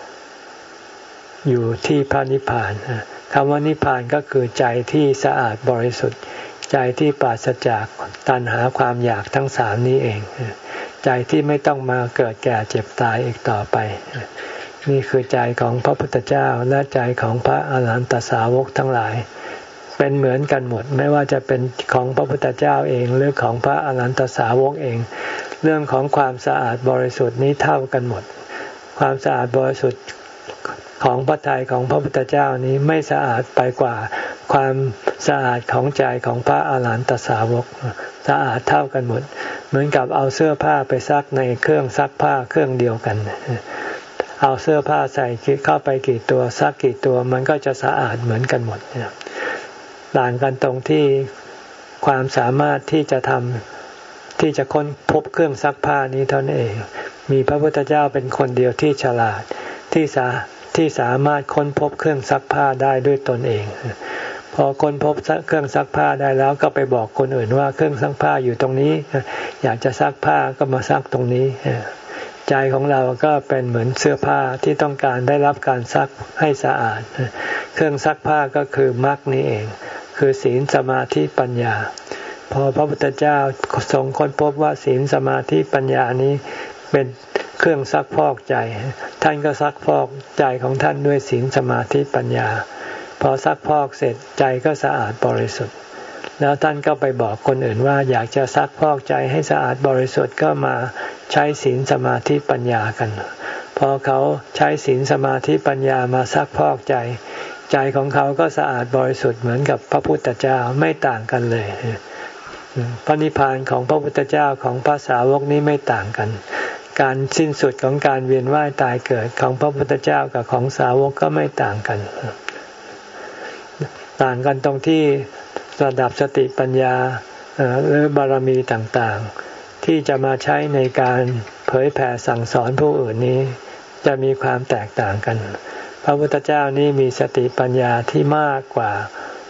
อยู่ที่พระนิพพานคำว่านิพพานก็คือใจที่สะอาดบริสุทธิ์ใจที่ปราศจากตัณหาความอยากทั้งสามนี้เองใจที่ไม่ต้องมาเกิดแก่เจ็บตายอีกต่อไปนี่คือใจของพระพุทธเจ้าและใจของพระอรหันตสาวกทั้งหลายเป็นเหมือนกันหมดไม่ว่าจะเป็นของพระพุทธเจ้าเองหรือของพระอรหันตสาวกเองเรื่องของความสะอาดบริสุทธิ์นี้เท่ากันหมดความสะอาดบริสุทธิ์ของพระทัยของพระพุทธเจ้านี้ไม่สะอาดไปกว่าความสะอาดของใจของพระอรหันตสาวกสะอาดเท่ากันหมดเหมือนกับเอาเสื้อผ้าไปซักในเครื่องซักผ้าเครื่องเดียวกันเอาเสื้อผ้าใส่เข้าไปกี่ตัวซักกี่ตัวมันก็จะสะอาดเหมือนกันหมดต่างกันตรงที่ความสามารถที่จะทำที่จะค้นพบเครื่องซักผ้านี้เท่านั้นเองมีพระพุทธเจ้าเป็นคนเดียวที่ฉลาดที่สาที่สามารถค้นพบเครื่องซักผ้าได้ด้วยตนเองพอค้นพบเครื่องซักผ้าได้แล้วก็ไปบอกคนอื่นว่าเครื่องซักผ้าอยู่ตรงนี้อยากจะซักผ้าก็มาซักตรงนี้ใจของเราก็เป็นเหมือนเสื้อผ้าที่ต้องการได้รับการซักให้สะอาดเครื่องซักผ้าก็คือมรรคนี้เองคือศีลสมาธิปัญญาพอพระพุทธเจ้าทรงค้นพบว่าศีลสมาธิปัญญานี้เป็นเครื่องซักพอกใจท่านก็ซักพอกใจของท่านด้วยศีลสมาธิปัญญาพอซักพอกเสร็จใจก็สะอาดบริสุทธิ์แล้วท่านก็ไปบอกคนอื่นว่าอยากจะซักพอกใจให้สะอาดบริสุทธิ์ก็มาใช้ศีลสมาธิปัญญากันพอเขาใช้ศีลสมาธิปัญญามาซักพอกใจใจของเขาก็สะอาดบริสุทธิ์เหมือนกับพระพุทธเจ้าไม่ต่างกันเลยพระนิพพานของพระพุทธเจ้าของพระสาวกนี้ไม่ต่างกันการสิ้นสุดของการเวียนว่ายตายเกิดของพระพุทธเจ้ากับของสาวกก็ไม่ต่างกันต่างกันตรงที่ระดับสติปัญญาหรือบารมีต่างๆที่จะมาใช้ในการเผยแผ่สั่งสอนผู้อื่นนี้จะมีความแตกต่างกันพระพุทธเจ้านี้มีสติปัญญาที่มากกว่า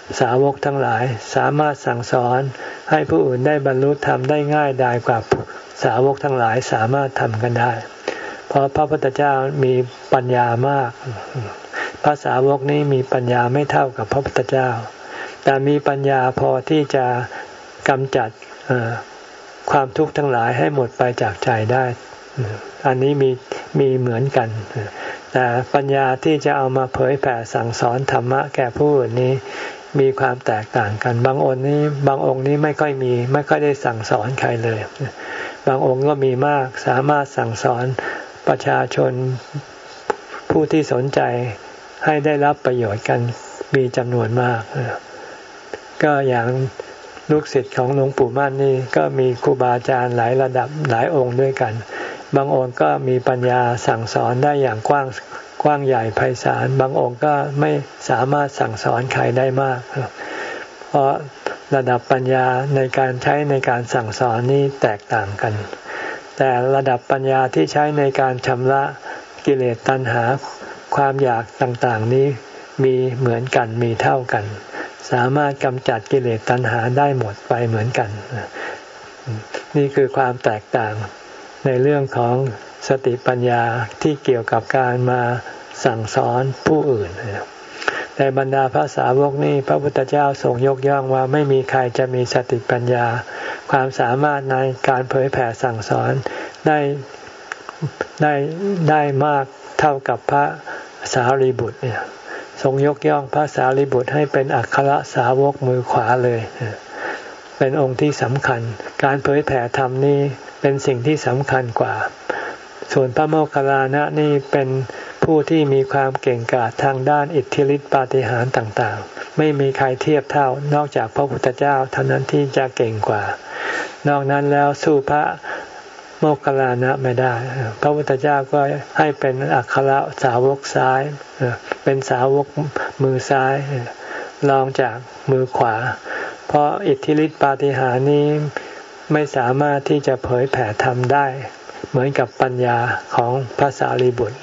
สาวกทั้งหลายสามารถสั่งสอนให้ผู้อื่นได้บรรลุธรรมได้ง่ายดายกว่าสาวกทั้งหลายสามารถทำกันได้เพราะพระพุทธเจ้ามีปัญญามากพระสาวกนี้มีปัญญาไม่เท่ากับพระพุทธเจ้าแต่มีปัญญาพอที่จะกำจัดความทุกข์ทั้งหลายให้หมดไปจากใจได้อันนี้มีมีเหมือนกันแต่ปัญญาที่จะเอามาเผยแผ่สั่งสอนธรรมะแก่ผู้อื่นนี้มีความแตกต่างกันบางองค์นี้บางองค์นี้ไม่ค่อยมีไม่ค่อยได้สั่งสอนใครเลยบางองค์ก็มีมากสามารถสั่งสอนประชาชนผู้ที่สนใจให้ได้รับประโยชน์กันมีจำนวนมากก็อย่างลูกศิษย์ของหลวงปู่มั่นนี่ก็มีครูบาอาจารย์หลายระดับหลายองค์ด้วยกันบางองค์ก็มีปัญญาสั่งสอนได้อย่างกว้างกว้างใหญ่ไพศาลบางองค์ก็ไม่สามารถสั่งสอนใครได้มากเพราะระดับปัญญาในการใช้ในการสั่งสอนนี่แตกต่างกันแต่ระดับปัญญาที่ใช้ในการชำระกิเลสตัณหาความอยากต่างๆนี้มีเหมือนกันมีเท่ากันสามารถกำจัดกิเลสตัณหาได้หมดไปเหมือนกันนี่คือความแตกต่างในเรื่องของสติปัญญาที่เกี่ยวกับการมาสั่งสอนผู้อื่นในบรรดาพระสาวกนี้พระพุทธเจ้าทรงยกย่องว่าไม่มีใครจะมีสติปัญญาความสามารถในการเผยแผ่สั่งสอนได้ได้ได้มากเท่ากับพระสารีบุตรเนี่ยทรงยกย่องพระสารีบุตรให้เป็นอัครสาวกมือขวาเลยเป็นองค์ที่สำคัญการเผยแผ่ธรรมนี้เป็นสิ่งที่สำคัญกว่าส่วนพระโมคคัลลานะนี่เป็นผู้ที่มีความเก่งกาจทางด้านอิทธิฤทธิปาฏิหาริย์ต่างๆไม่มีใครเทียบเท่านอกจากพระพุทธเจ้าเท่านั้นที่จะเก่งกว่านอกนั้นแล้วสู้พระโมคคัลลานะไม่ได้พระพุทธเจ้าก็ให้เป็นอัครสาวกซ้ายเป็นสาวกมือซ้ายรองจากมือขวาเพราะอิทธิฤทธิปาฏิหาริย์นี้ไม่สามารถที่จะเผยแผ่ธรรมได้เหมือนกับปัญญาของพระสารีบุตร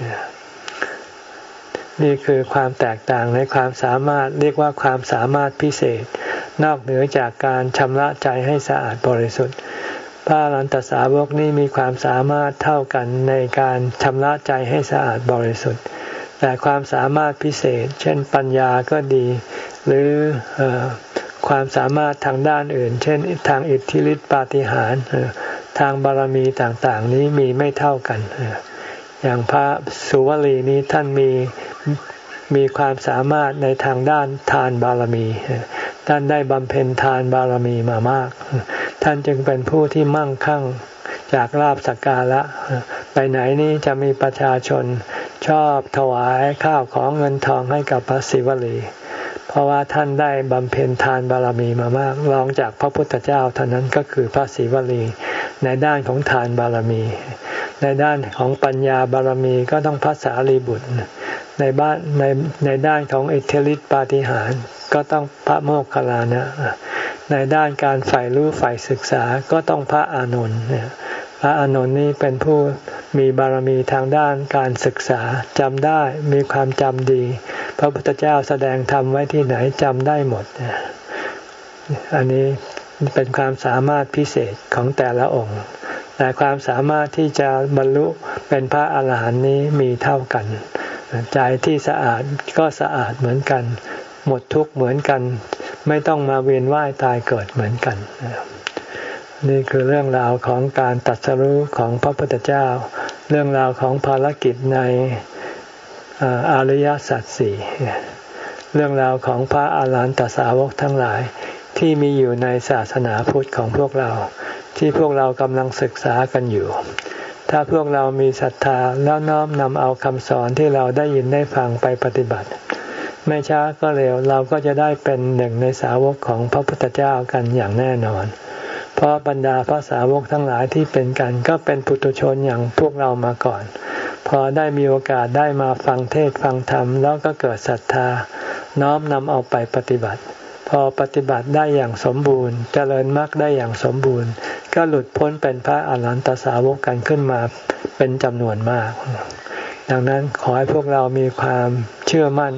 นี่คือความแตกต่างในความสามารถเรียกว่าความสามารถพิเศษนอกเหนือจากการชำระใจให้สะอาดบริสุทธิ์พระอรหันตสาวกนี้มีความสามารถเท่ากันในการชำระใจให้สะอาดบริสุทธิ์แต่ความสามารถพิเศษเช่นปัญญาก็ดีหรือความสามารถทางด้านอื่นเช่นทางอิทธิฤทธิปาฏิหาริย์ทางบารมีต่างๆนี้มีไม่เท่ากันอย่างพระสุวลีนี้ท่านมีมีความสามารถในทางด้านทานบารมีท่านได้บำเพ็ญทานบารมีมามากท่านจึงเป็นผู้ที่มั่งคั่งจากลาภสักการะไปไหนนี้จะมีประชาชนชอบถวายข้าวของเงินทองให้กับพระศิวลีเพราะว่าท่านได้บำเพ็ญทานบารมีมามากรองจากพระพุทธเจ้าเท่านั้นก็คือพระศิวลีในด้านของทานบารมีในด้านของปัญญาบารมีก็ต้องพระสารีบุตรในบ้านในในด้านของอิทธิฤทธิปาฏิหาริย์ก็ต้องพระโมคคัลลานะในด้านการใฝ่รู้ใฝ่ศึกษาก็ต้องพระอานนท์พระอานนท์นี้เป็นผู้มีบารมีทางด้านการศึกษาจำได้มีความจำดีพระพุทธเจ้าแสดงธรรมไว้ที่ไหนจำได้หมดอันนี้เป็นความสามารถพิเศษของแต่ละองค์แต่ความสามารถที่จะบรรลุเป็นพระอรหันต์นี้มีเท่ากันใจที่สะอาดก็สะอาดเหมือนกันหมดทุกข์เหมือนกันไม่ต้องมาเวียนว่ายตายเกิดเหมือนกันนี่คือเรื่องราวของการตรัสรู้ของพระพุทธเจ้าเรื่องราวของภารกิจในอริยสัจสี่เรื่องราวของพระอรหันตสาวกทั้งหลายที่มีอยู่ในศาสนาพุทธของพวกเราที่พวกเรากำลังศึกษากันอยู่ถ้าพวกเรามีศรัทธาแล้วน้อมนำเอาคำสอนที่เราได้ยินได้ฟังไปปฏิบัติไม่ช้าก็เร็วเราก็จะได้เป็นหนึ่งในสาวกของพระพุทธเจ้ากันอย่างแน่นอนเพราะบรรดาพระสาวกทั้งหลายที่เป็นกันก็เป็นปุถุชนอย่างพวกเรามาก่อนพอได้มีโอกาสได้มาฟังเทศน์ฟังธรรมแล้วก็เกิดศรัทธาน้อมนำเอาไปปฏิบัติพอปฏิบัติได้อย่างสมบูรณ์เจริญมรรคได้อย่างสมบูรณ์ก็หลุดพ้นเป็นพระอรหันตสาวกกันขึ้นมาเป็นจำนวนมากดังนั้นขอให้พวกเรามีความเชื่อมั่น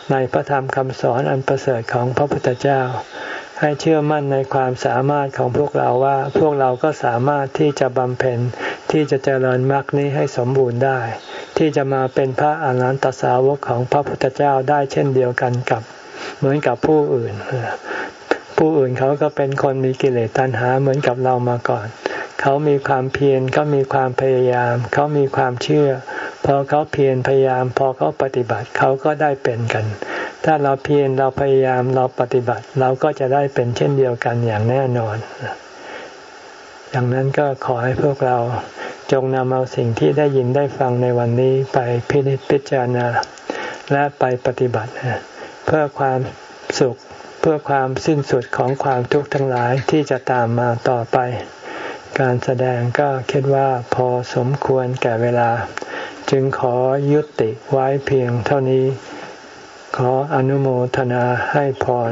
ในพระธรรมคำสอนอันประเสริฐของพระพุทธเจ้าให้เชื่อมั่นในความสามารถของพวกเราว่าพวกเราก็สามารถที่จะบำเพ็ญที่จะเจริญมรรคนี้ให้สมบูรณ์ได้ที่จะมาเป็นพระอรหันตสาวกของพระพุทธเจ้าได้เช่นเดียวกันกับเหมือนกับผู้อื่นผู้อื่นเขาก็เป็นคนมีกิเลสตัณหาเหมือนกับเรามาก่อนเขามีความเพียรเขามีความพยายามเขามีความเชื่อพอเขาเพียรพยายามพอเขาปฏิบัติเขาก็ได้เป็นกันถ้าเราเพียรเราพยายามเราปฏิบัติเราก็จะได้เป็นเช่นเดียวกันอย่างแน่นอนดังนั้นก็ขอให้พวกเราจงนำเอาสิ่งที่ได้ยินได้ฟังในวันนี้ไปพินิจพิจารณาและไปปฏิบัติเพื่อความสุขเพื่อความสิ้นสุดของความทุกข์ทั้งหลายที่จะตามมาต่อไปการแสดงก็คิดว่าพอสมควรแก่เวลาจึงขอยุติไว้เพียงเท่านี้ขออนุโมทนาให้พร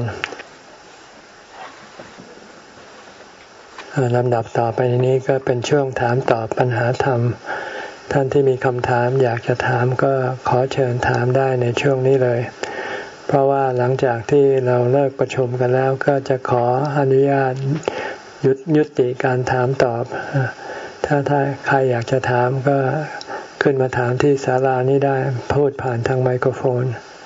ลำดับต่อไปนี้ก็เป็นช่วงถามตอบปัญหาธรรมท่านที่มีคำถามอยากจะถามก็ขอเชิญถามได้ในช่วงนี้เลยเพราะว่าหลังจากที่เราเลิกประชุมกันแล้วก็จะขออนุญาตหยุดยุติการถามตอบถ้าถ้าใครอยากจะถามก็ขึ้นมาถามที่ศาลานี้ได้พูดผ่านทางไมโครโฟน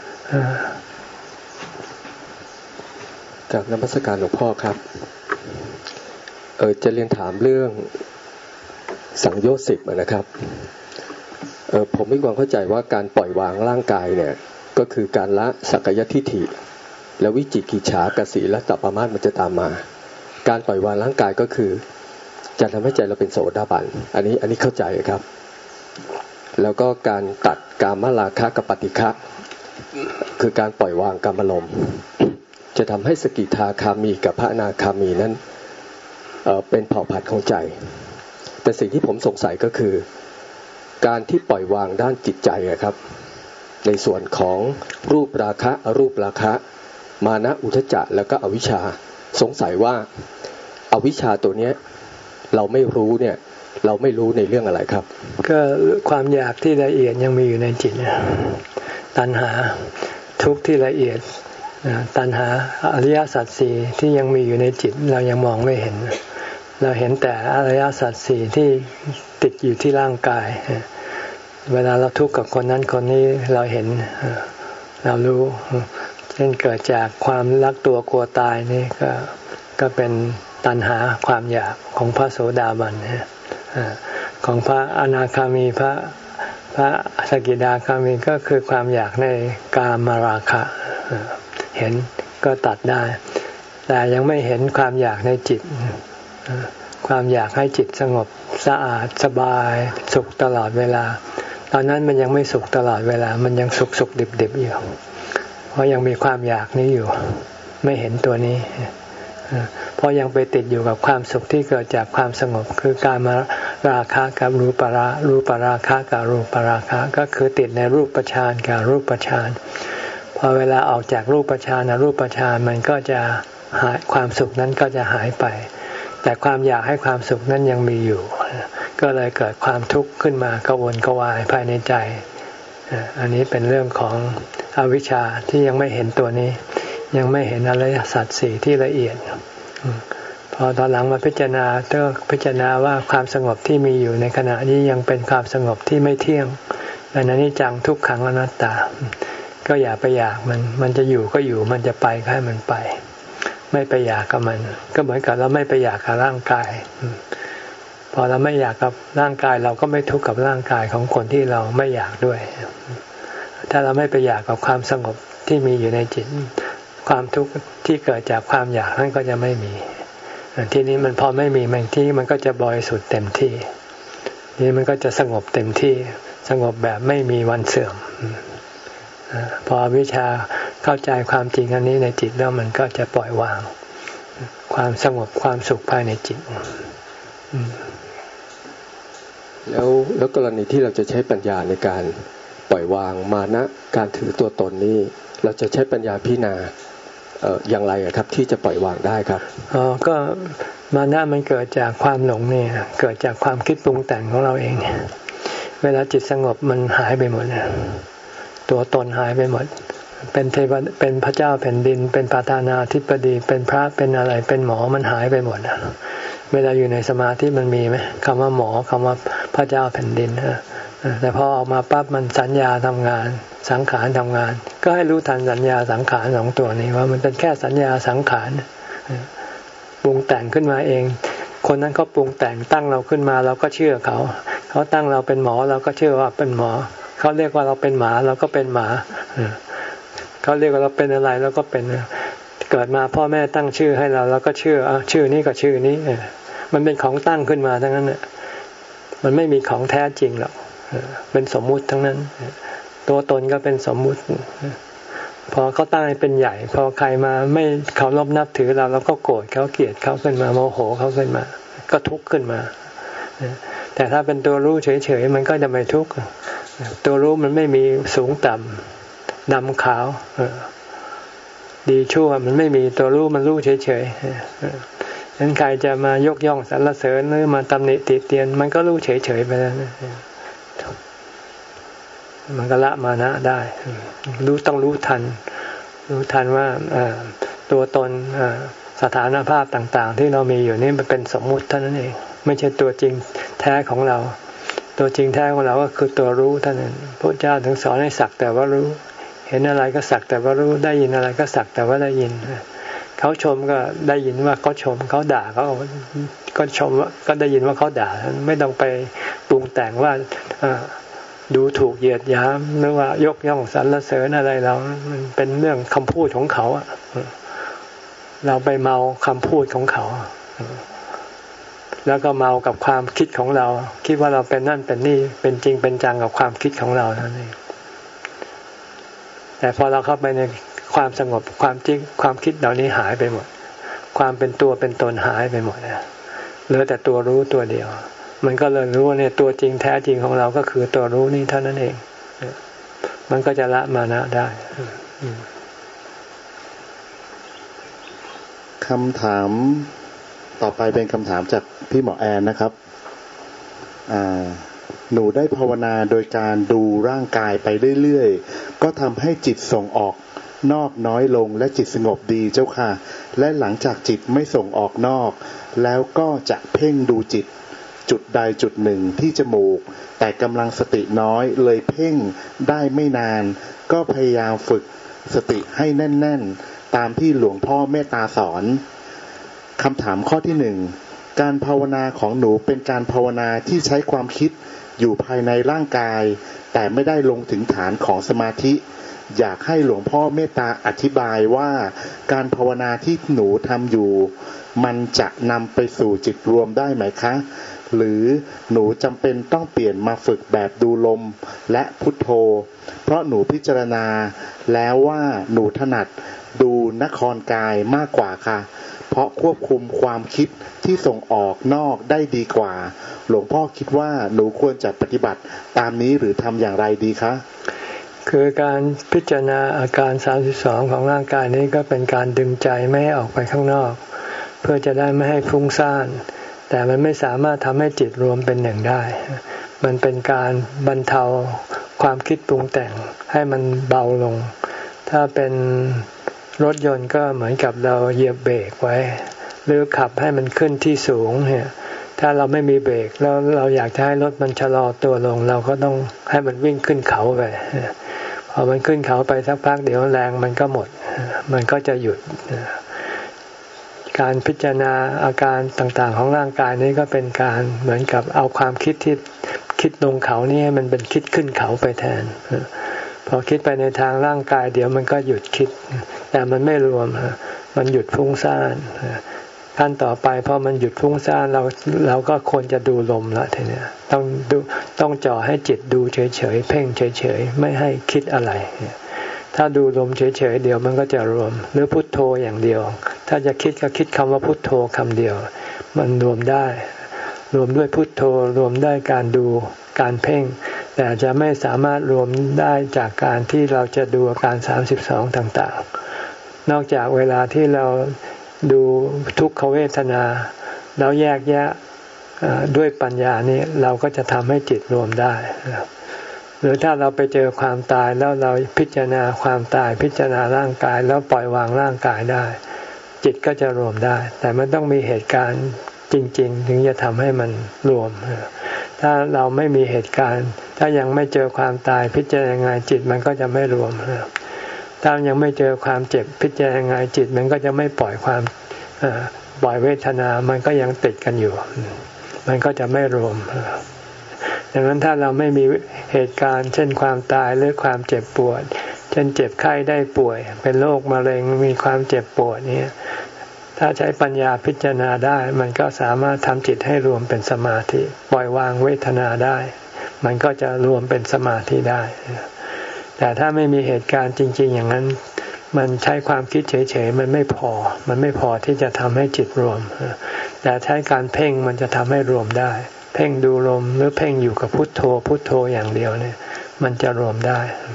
จากนมัสการหลวงพ่อครับเออจะเรียนถามเรื่องสังโยชน์สิบนะครับเออผมมีความเข้าใจว่าการปล่อยวางร่างกายเนี่ยก็คือการละสักกายทิฏฐิและวิจิกิจฉากสีและตัปปมาสมันจะตามมาการปล่อยวางร่างกายก็คือจะทำให้ใจเราเป็นโสดาบันอันนี้อันนี้เข้าใจครับแล้วก็การตัดกามราคะกับปฏิฆะคือการปล่อยวางกามารมณ์จะทำให้สกิทาคามีกับพระอนาคามีนั้นเอ่อเป็นเผ่าพันธุ์ของใจแต่สิ่งที่ผมสงสัยก็คือการที่ปล่อยวางด้านจิตใจครับในส่วนของรูปราคะอรูปราคะมานะอุทธัจจะแล้วก็อวิชชาสงสัยว่าอวิชชาตัวเนี้ยเราไม่รู้เนี่ยเราไม่รู้ในเรื่องอะไรครับก็ความอยากที่ละเอียดยังมีอยู่ในจิตตัณหาทุกข์ที่ละเอียดตัณหาอริยสัจสี่ที่ยังมีอยู่ในจิตเรายังมองไม่เห็นเราเห็นแต่อริยสัจสี่ที่ติดอยู่ที่ร่างกายเวลาเราทุกข์กับคนนั้นคนนี้เราเห็นเรารู้เช่นเกิดจากความรักตัวกลัวตายนี่ก็ก็เป็นตัณหาความอยากของพระโสดาบันของพระอนาคามีพระพระสกิทาคามีก็คือความอยากในกามราคะเห็นก็ตัดได้แต่ยังไม่เห็นความอยากในจิตความอยากให้จิตสงบสะอาดสบายสุขตลอดเวลาตอนนั้นมันยังไม่สุขตลอดเวลามันยังสุขสุขดิบดิบอยู่เพราะยังมีความอยากนี้อยู่ไม่เห็นตัวนี้เพราะยังไปติดอยู่กับความสุขที่เกิดจากความสงบคือการมาราคะกับรูปรารูปราคะกับรูปราคะก็คือติดในรูปฌานกับรูปฌานพอเวลาออกจากรูปฌานรูปฌานมันก็จะหายความสุขนั้นก็จะหายไปแต่ความอยากให้ความสุขนั้นยังมีอยู่ก็เลยเกิดความทุกข์ขึ้นมากระวนกระวายภายในใจอันนี้เป็นเรื่องของอวิชชาที่ยังไม่เห็นตัวนี้ยังไม่เห็นอริยสัจสี่ที่ละเอียดพอตอนหลังมาพิจารณาต้องพิจารณาว่าความสงบที่มีอยู่ในขณะนี้ยังเป็นความสงบที่ไม่เที่ยงเป็นอนิจจังทุกขังอนัตตาก็อย่าไปอยากมันมันจะอยู่ก็อยู่มันจะไปก็ให้มันไปไม่ไปอยากกับมันก็เหมือนกับเราไม่ไปอยากกับร่างกายพอเราไม่อยากกับร่างกายเราก็ไม่ทุกข์กับร่างกายของคนที่เราไม่อยากด้วยถ้าเราไม่ไปอยากกับความสงบที่มีอยู่ในจิตความทุกข์ที่เกิดจากความอยากนั้นก็จะไม่มีทีนี้มันพอไม่มีมันที่มันก็จะบริสุทธิ์เต็มที่นี่มันก็จะสงบเต็มที่สงบแบบไม่มีวันเสื่อมพอวิชาเข้าใจความจริงอันนี้ในจิตแล้วมันก็จะปล่อยวางความสงบความสุขภายในจิตแล้วแล้วกรณีที่เราจะใช้ปัญญาในการปล่อยวางมานะการถือตัวตนนี้เราจะใช้ปัญญาพิจารณาเอ่ออย่างไรครับที่จะปล่อยวางได้ครับอ๋อก็มานะมันเกิดจากความหลงเนี่ยเกิดจากความคิดปรุงแต่งของเราเองเวลาจิตสงบมันหายไปหมดตัวตนหายไปหมดเป็นเทวเป็นพระเจ้าแผ่นดินเป็นประธานาธิบดีเป็นพระเป็นอะไรเป็นหมอมันหายไปหมดเวลาอยู่ในสมาธิมันมีไหมคำว่าหมอคำว่าพระเจ้าแผ่นดินแต่พอออกมาปั๊บมันสัญญาทำงานสังขารทำงานก็ให้รู้ทันสัญญาสังขารสองตัวนี้ว่ามันเป็นแค่สัญญาสังขารปรุงแต่งขึ้นมาเองคนนั้นเขาปรุงแต่งตั้งเราขึ้นมาเราก็เชื่อเขาเขาตั้งเราเป็นหมอเราก็เชื่อว่าเป็นหมอเขาเรียกว่าเราเป็นหมาเราก็เป็นหมาเขาเรียกว่าเราเป็นอะไรเราก็เป็นเกิดมาพ่อแม่ตั้งชื่อให้เราเราก็เชื่อชื่อนี้กับชื่อนี้มันเป็นของตั้งขึ้นมาทั้งนั้นน่ะมันไม่มีของแท้จริงหรอกเป็นสมมุติทั้งนั้นตัวตนก็เป็นสมมุติพอเขาตั้งให้เป็นใหญ่พอใครมาไม่เคารพนับถือเราเราก็โกรธเขาเกลียดเขาขึ้นมาโมโหเขาขึ้นมาก็ทุกข์ขึ้นมาแต่ถ้าเป็นตัวรู้เฉยๆมันก็จะไม่ทุกข์ตัวรู้มันไม่มีสูงต่ำดำขาวดีชั่วมันไม่มีตัวรู้มันรู้เฉยๆนั้นใครจะมายกย่องสรรเสริญหรือมาตำหนิติเตียนมันก็รู้เฉยๆไปแล้วมันก็ละมานะได้รู้ต้องรู้ทันรู้ทันว่าตัวตนสถานภาพต่างๆที่เรามีอยู่นี่มันเป็นสมมุติเท่านั้นเองไม่ใช่ตัวจริงแท้ของเราตัวจริงแท้ของเราก็คือตัวรู้เท่านั้นพระเจ้าถึงสอนให้สักแต่ว่ารู้เห็นอะไรก็สักแต่ว่ารู้ได้ยินอะไรก็สักแต่ว่าได้ยินเขาชมก็ได้ยินว่าเขาชมเขาด่าเขาก็ชมว่าก็ได้ยินว่าเขาด่าไม่ต้องไปปรุงแต่งว่าดูถูกเหยียดหยามหรือว่ายกย่องสรรเสริญอะไรเรามันเป็นเรื่องคำพูดของเขาอะเราไปเมาคำพูดของเขาแล้วก็เมากับความคิดของเราคิดว่าเราเป็นนั่นเป็นนี่เป็นจริงเป็นจังกับความคิดของเรานั่นเองแต่พอเราเข้าไปในความสงบความจริงความคิดเหล่านี้หายไปหมดความเป็นตัวเป็นตนหายไปหมดนะเหลือแต่ตัวรู้ตัวเดียวมันก็เลยรู้ว่าเนี่ยตัวจริงแท้จริงของเราก็คือตัวรู้นี่เท่านั้นเองมันก็จะละมานะได้คำถามต่อไปเป็นคำถามจากพี่หมอแอนนะครับหนูได้ภาวนาโดยการดูร่างกายไปเรื่อยๆก็ทำให้จิตส่งออกนอกน้อยลงและจิตสงบดีเจ้าค่ะและหลังจากจิตไม่ส่งออกนอกแล้วก็จะเพ่งดูจิตจุดใดจุดหนึ่งที่จมูกแต่กำลังสติน้อยเลยเพ่งได้ไม่นานก็พยายามฝึกสติให้แน่นๆตามที่หลวงพ่อเมตตาสอนคำถามข้อที่หนึ่งการภาวนาของหนูเป็นการภาวนาที่ใช้ความคิดอยู่ภายในร่างกายแต่ไม่ได้ลงถึงฐานของสมาธิอยากให้หลวงพ่อเมตตาอธิบายว่าการภาวนาที่หนูทำอยู่มันจะนำไปสู่จิตรวมได้ไหมคะหรือหนูจำเป็นต้องเปลี่ยนมาฝึกแบบดูลมและพุทโธเพราะหนูพิจารณาแล้วว่าหนูถนัดดูนครกายมากกว่าค่ะเพราะควบคุมความคิดที่ส่งออกนอกได้ดีกว่าหลวงพ่อคิดว่าหนูควรจะปฏิบัติตามนี้หรือทำอย่างไรดีคะคือการพิจารณาอาการสามสิบสองของร่างกายนี้ก็เป็นการดึงใจไม่ให้ออกไปข้างนอกเพื่อจะได้ไม่ให้ฟุ้งซ่านแต่มันไม่สามารถทำให้จิตรวมเป็นหนึ่งได้มันเป็นการบรรเทาความคิดปรุงแต่งให้มันเบาลงถ้าเป็นรถยนต์ก็เหมือนกับเราเหยียบเบรกไว้หรือขับให้มันขึ้นที่สูงเนี่ยถ้าเราไม่มีเบรกแล้วเราอยากจะให้รถมันชะลอตัวลงเราก็ต้องให้มันวิ่งขึ้นเขาไปพอมันขึ้นเขาไปสักพักเดี๋ยวแรงมันก็หมดมันก็จะหยุดการพิจารณาอาการต่างๆของร่างกายนี้ก็เป็นการเหมือนกับเอาความคิดที่คิดลงเขานี่ให้มันเป็นคิดขึ้นเขาไปแทนพอคิดไปในทางร่างกายเดี๋ยวมันก็หยุดคิดแต่มันไม่รวมมันหยุดฟุ้งซ่านขั้นต่อไปพอมันหยุดฟุ้งซ่านเราเราก็ควรจะดูลมละทีเนี้ยต้องดูต้องจ่อให้จิตดูเฉยๆเพ่งเฉยๆไม่ให้คิดอะไรถ้าดูลมเฉยๆเดี๋ยวมันก็จะรวมหรือพุทโธอย่างเดียวถ้าจะคิดก็คิดคำว่าพุทโธคำเดียวมันรวมได้รวมด้วยพุทโธรวมได้การดูการเพ่งแต่จะไม่สามารถรวมได้จากการที่เราจะดูอาการสามสิบสองต่างๆนอกจากเวลาที่เราดูทุกขเวทนาแล้วแยกแยะด้วยปัญญานี้เราก็จะทำให้จิตรวมได้หรือถ้าเราไปเจอความตายแล้วเราพิจารณาความตายพิจารณาร่างกายแล้วปล่อยวางร่างกายได้จิตก็จะรวมได้แต่มันต้องมีเหตุการณ์จริงๆถึงจะทำให้มันรวมถ้าเราไม่มีเหตุการณ์ถ้ายังไม่เจอความตายพิจารณายังไงจิตมันก็จะไม่รวมถ้ายังไม่เจอความเจ็บพิจารณายังไงจิตมันก็จะไม่ปล่อยความปล่อยเวทนามันก็ยังติดกันอยู่มันก็จะไม่รวมดังนั้นถ้าเราไม่มีเหตุการณ์เช่นความตายหรือความเจ็บปวดเช่นเจ็บไข้ได้ป่วยเป็นโรคมะเร็งมีความเจ็บปวดนี้ถ้าใช้ปัญญาพิจารณาได้มันก็สามารถทำจิตให้รวมเป็นสมาธิปล่อยวางเวทนาได้มันก็จะรวมเป็นสมาธิได้แต่ถ้าไม่มีเหตุการณ์จริงๆอย่างนั้นมันใช้ความคิดเฉยๆมันไม่พอมันไม่พอที่จะทำให้จิตรวมแต่ใช้การเพ่งมันจะทำให้รวมได้เพ่งดูลมหรือเพ่งอยู่กับพุทโธพุทโธอย่างเดียวเนี่ยมันจะรวมได้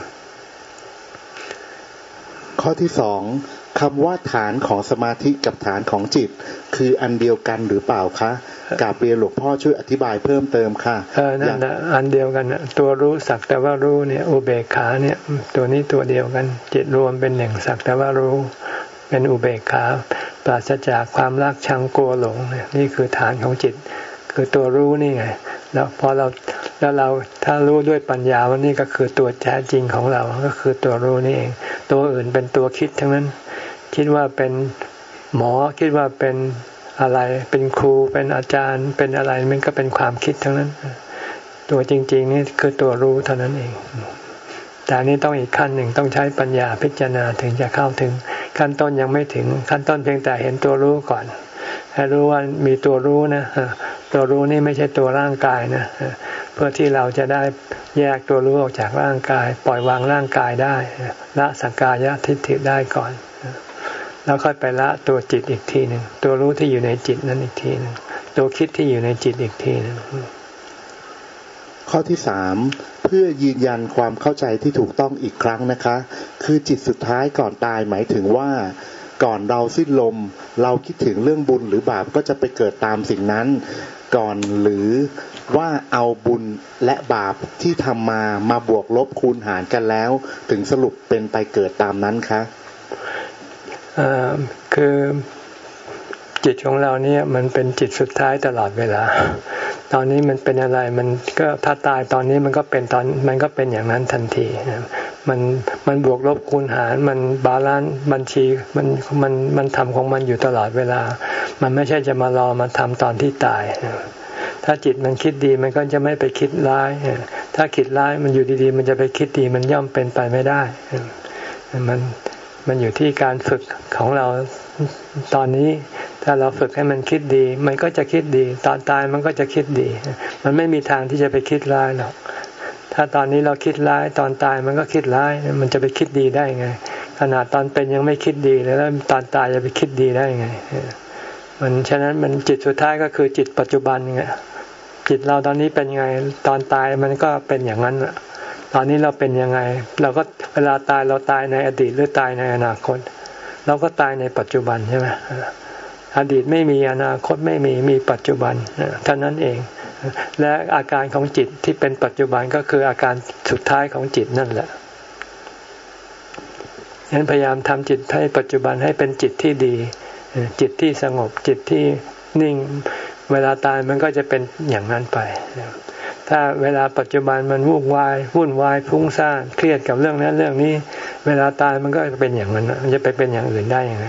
ข้อที่สองคำว่าฐานของสมาธิกับฐานของจิตคืออันเดียวกันหรือเปล่าคะกราบเรียนหลวงพ่อช่วยอธิบายเพิ่มเติมค่ะเออนั่นแหละอันเดียวกันนะตัวรู้สักแต่ว่ารู้เนี่ยอุเบกขาเนี่ยตัวนี้ตัวเดียวกันจิตรวมเป็นหนึ่งสักแต่ว่ารู้เป็นอุเบกขาปราศจากความรักชังกลัวหลงนี่คือฐานของจิตคือตัวรู้นี่ไงแล้วพอเราแล้วเราถ้ารู้ด้วยปัญญาว่านี่ก็คือตัวแท้จริงของเราก็คือตัวรู้นี่เองตัวอื่นเป็นตัวคิดทั้งนั้นคิดว่าเป็นหมอคิดว่าเป็นอะไรเป็นครูเป็นอาจารย์เป็นอะไรมันก็เป็นความคิดทั้งนั้นตัวจริงๆนี่คือตัวรู้เท่านั้นเองแต่นี่ต้องอีกขั้นหนึ่งต้องใช้ปัญญาพิจารณาถึงจะเข้าถึงขั้นต้นยังไม่ถึงขั้นต้นเพียงแต่เห็นตัวรู้ก่อนให้รู้ว่ามีตัวรู้นะตัวรู้นี่ไม่ใช่ตัวร่างกายนะเพื่อที่เราจะได้แยกตัวรู้ออกจากร่างกายปล่อยวางร่างกายได้ละสักกายทิฏฐิได้ก่อนแล้วค่อยไปละตัวจิตอีกทีหนึ่งตัวรู้ที่อยู่ในจิตนั้นอีกทีหนึ่งตัวคิดที่อยู่ในจิตอีกทีหนึ่งข้อที่สามเพื่อยืนยันความเข้าใจที่ถูกต้องอีกครั้งนะคะคือจิตสุดท้ายก่อนตายหมายถึงว่าก่อนเราสิ้นลมเราคิดถึงเรื่องบุญหรือบาปก็จะไปเกิดตามสิ่งนั้นก่อนหรือว่าเอาบุญและบาปที่ทำมามาบวกลบคูณหารกันแล้วถึงสรุปเป็นไปเกิดตามนั้นคะคือจิตของเราเนี่ยมันเป็นจิตสุดท้ายตลอดเวลาตอนนี้มันเป็นอะไรมันก็ถ้าตายตอนนี้มันก็เป็นตอนมันก็เป็นอย่างนั้นทันทีมันมันบวกลบคูณหารมันบาลานซ์บัญชีมันมันมันทำของมันอยู่ตลอดเวลามันไม่ใช่จะมารอมาทำตอนที่ตายถ้าจิตมันคิดดีมันก็จะไม่ไปคิดร้ายถ้าคิดร้ายมันอยู่ดีๆมันจะไปคิดดีมันย่อมเป็นไปไม่ได้มันมันอยู่ที่การฝึกของเราตอนนี้ถ้าเราฝึกให้มันคิดดีมันก็จะคิดดีตอนตายมันก็จะคิดดีมันไม่มีทางที่จะไปคิดร้ายหรอกถ้าตอนนี้เราคิดร้ายตอนตายมันก็คิดร้ายมันจะไปคิดดีได้ไงขนาดตอนเป็นยังไม่คิดดีแล้วตอนตายจะไปคิดดีได้ไงมันฉะนั้นมันจิตสุดท้ายก็คือจิตปัจจุบันไงจิตเราตอนนี้เป็นไงตอนตายมันก็เป็นอย่างนั้นตอนนี้เราเป็นยังไงเราก็เวลาตายเราตายในอดีตหรือตายในอนาคตเราก็ตายในปัจจุบันใช่ไหมอดีตไม่มีอนาคตไม่มีมีปัจจุบันเท่านั้นเองและอาการของจิตที่เป็นปัจจุบันก็คืออาการสุดท้ายของจิตนั่นแหละฉะนั้นพยายามทำจิตให้ปัจจุบันให้เป็นจิตที่ดีจิตที่สงบจิตที่นิ่งเวลาตายมันก็จะเป็นอย่างนั้นไปถ้าเวลาปัจจุบันมันวุ่นวายวุ่นวายฟุ้งซ่านเครียดกับเรื่องนั้นเรื่องนี้เวลาตายมันก็เป็นอย่างนั้นมันจะไปเป็นอย่างอื่นได้ยังไง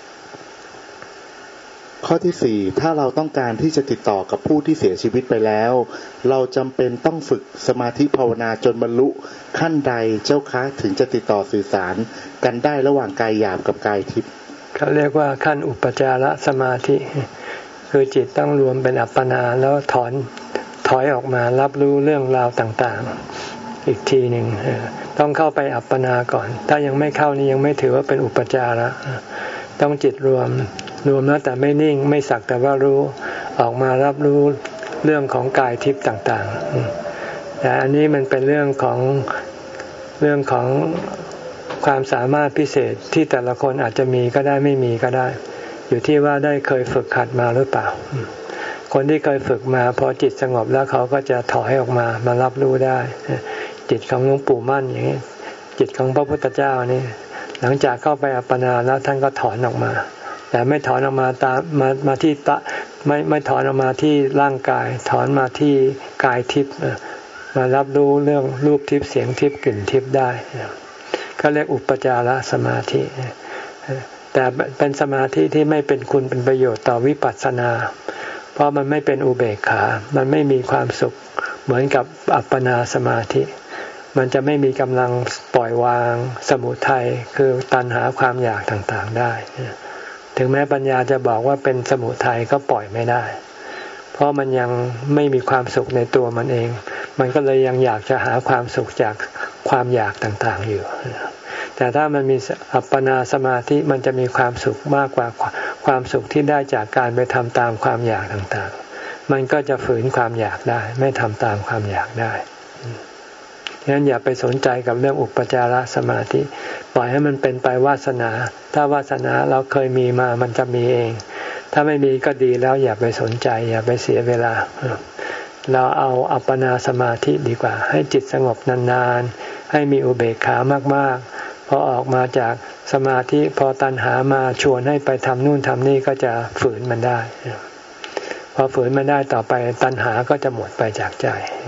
ข้อที่สี่ถ้าเราต้องการที่จะติดต่อกับผู้ที่เสียชีวิตไปแล้วเราจำเป็นต้องฝึกสมาธิภาวนาจนบรรลุขั้นใดเจ้าคะถึงจะติดต่อสื่อสารกันได้ระหว่างกายหยาบกับกายทิพย์เขาเรียกว่าขั้นอุปจารสมาธิคือจิตต้องรวมเป็นอัปปนาแล้วถอนถอยออกมารับรู้เรื่องราวต่างๆอีกทีหนึ่งต้องเข้าไปอัปปนาก่อนถ้ายังไม่เข้านี่ยังไม่ถือว่าเป็นอุปจาระต้องจิตรวมรวมแล้วแต่ไม่นิ่งไม่สักแต่ว่ารู้ออกมารับรู้เรื่องของกายทิพย์ต่างๆแต่อันนี้มันเป็นเรื่องของเรื่องของความสามารถพิเศษที่แต่ละคนอาจจะมีก็ได้ไม่มีก็ได้อยู่ที่ว่าได้เคยฝึกหัดมาหรือเปล่าคนที่เคยฝึกมาพอจิตสงบแล้วเขาก็จะถอยออกมามารับรู้ได้จิตของหลวงปู่มั่นอย่างนี้จิตของพระพุทธเจ้านี่หลังจากเข้าไปอัปปนาแล้วท่านก็ถอนออกมาแต่ไม่ถอนออกมาตามามาที่ตะไม่ไม่ถอนออกมาที่ร่างกายถอนมาที่กายทิพย์มารับรู้เรื่องรูปทิพย์เสียงทิพย์กลิ่นทิพย์ได้ก็เรียกอุปจารสมาธิแต่เป็นสมาธิที่ไม่เป็นคุณเป็นประโยชน์ต่อวิปัสสนาเพราะมันไม่เป็นอุเบกขามันไม่มีความสุขเหมือนกับอัปปนาสมาธิมันจะไม่มีกำลังปล่อยวางสมุทัยคือตัณหาความอยากต่างๆได้ถึงแม้ปัญญาจะบอกว่าเป็นสมุทัยก็ปล่อยไม่ได้เพราะมันยังไม่มีความสุขในตัวมันเองมันก็เลยยังอยากจะหาความสุขจากความอยากต่างๆอยู่แต่ถ้ามันมีอัปปนาสมาธิมันจะมีความสุขมากกว่าความสุขที่ได้จากการไปทำตามความอยากต่างๆมันก็จะฝืนความอยากได้ไม่ทำตามความอยากได้ฉะนั้นอย่าไปสนใจกับเรื่องอุปจารสมาธิปล่อยให้มันเป็นไปวาสนาถ้าวาสนาเราเคยมีมามันจะมีเองถ้าไม่มีก็ดีแล้วอย่าไปสนใจอย่าไปเสียเวลาเราเอาอัปปนาสมาธิดีกว่าให้จิตสงบนานๆให้มีอุเบกขามากๆพอออกมาจากสมาธิพอตัณหามาชวนให้ไปทำนู่นทำนี่ก็จะฝืนมันได้พอฝืนมันได้ต่อไปตัณหาก็จะหมดไปจากใจ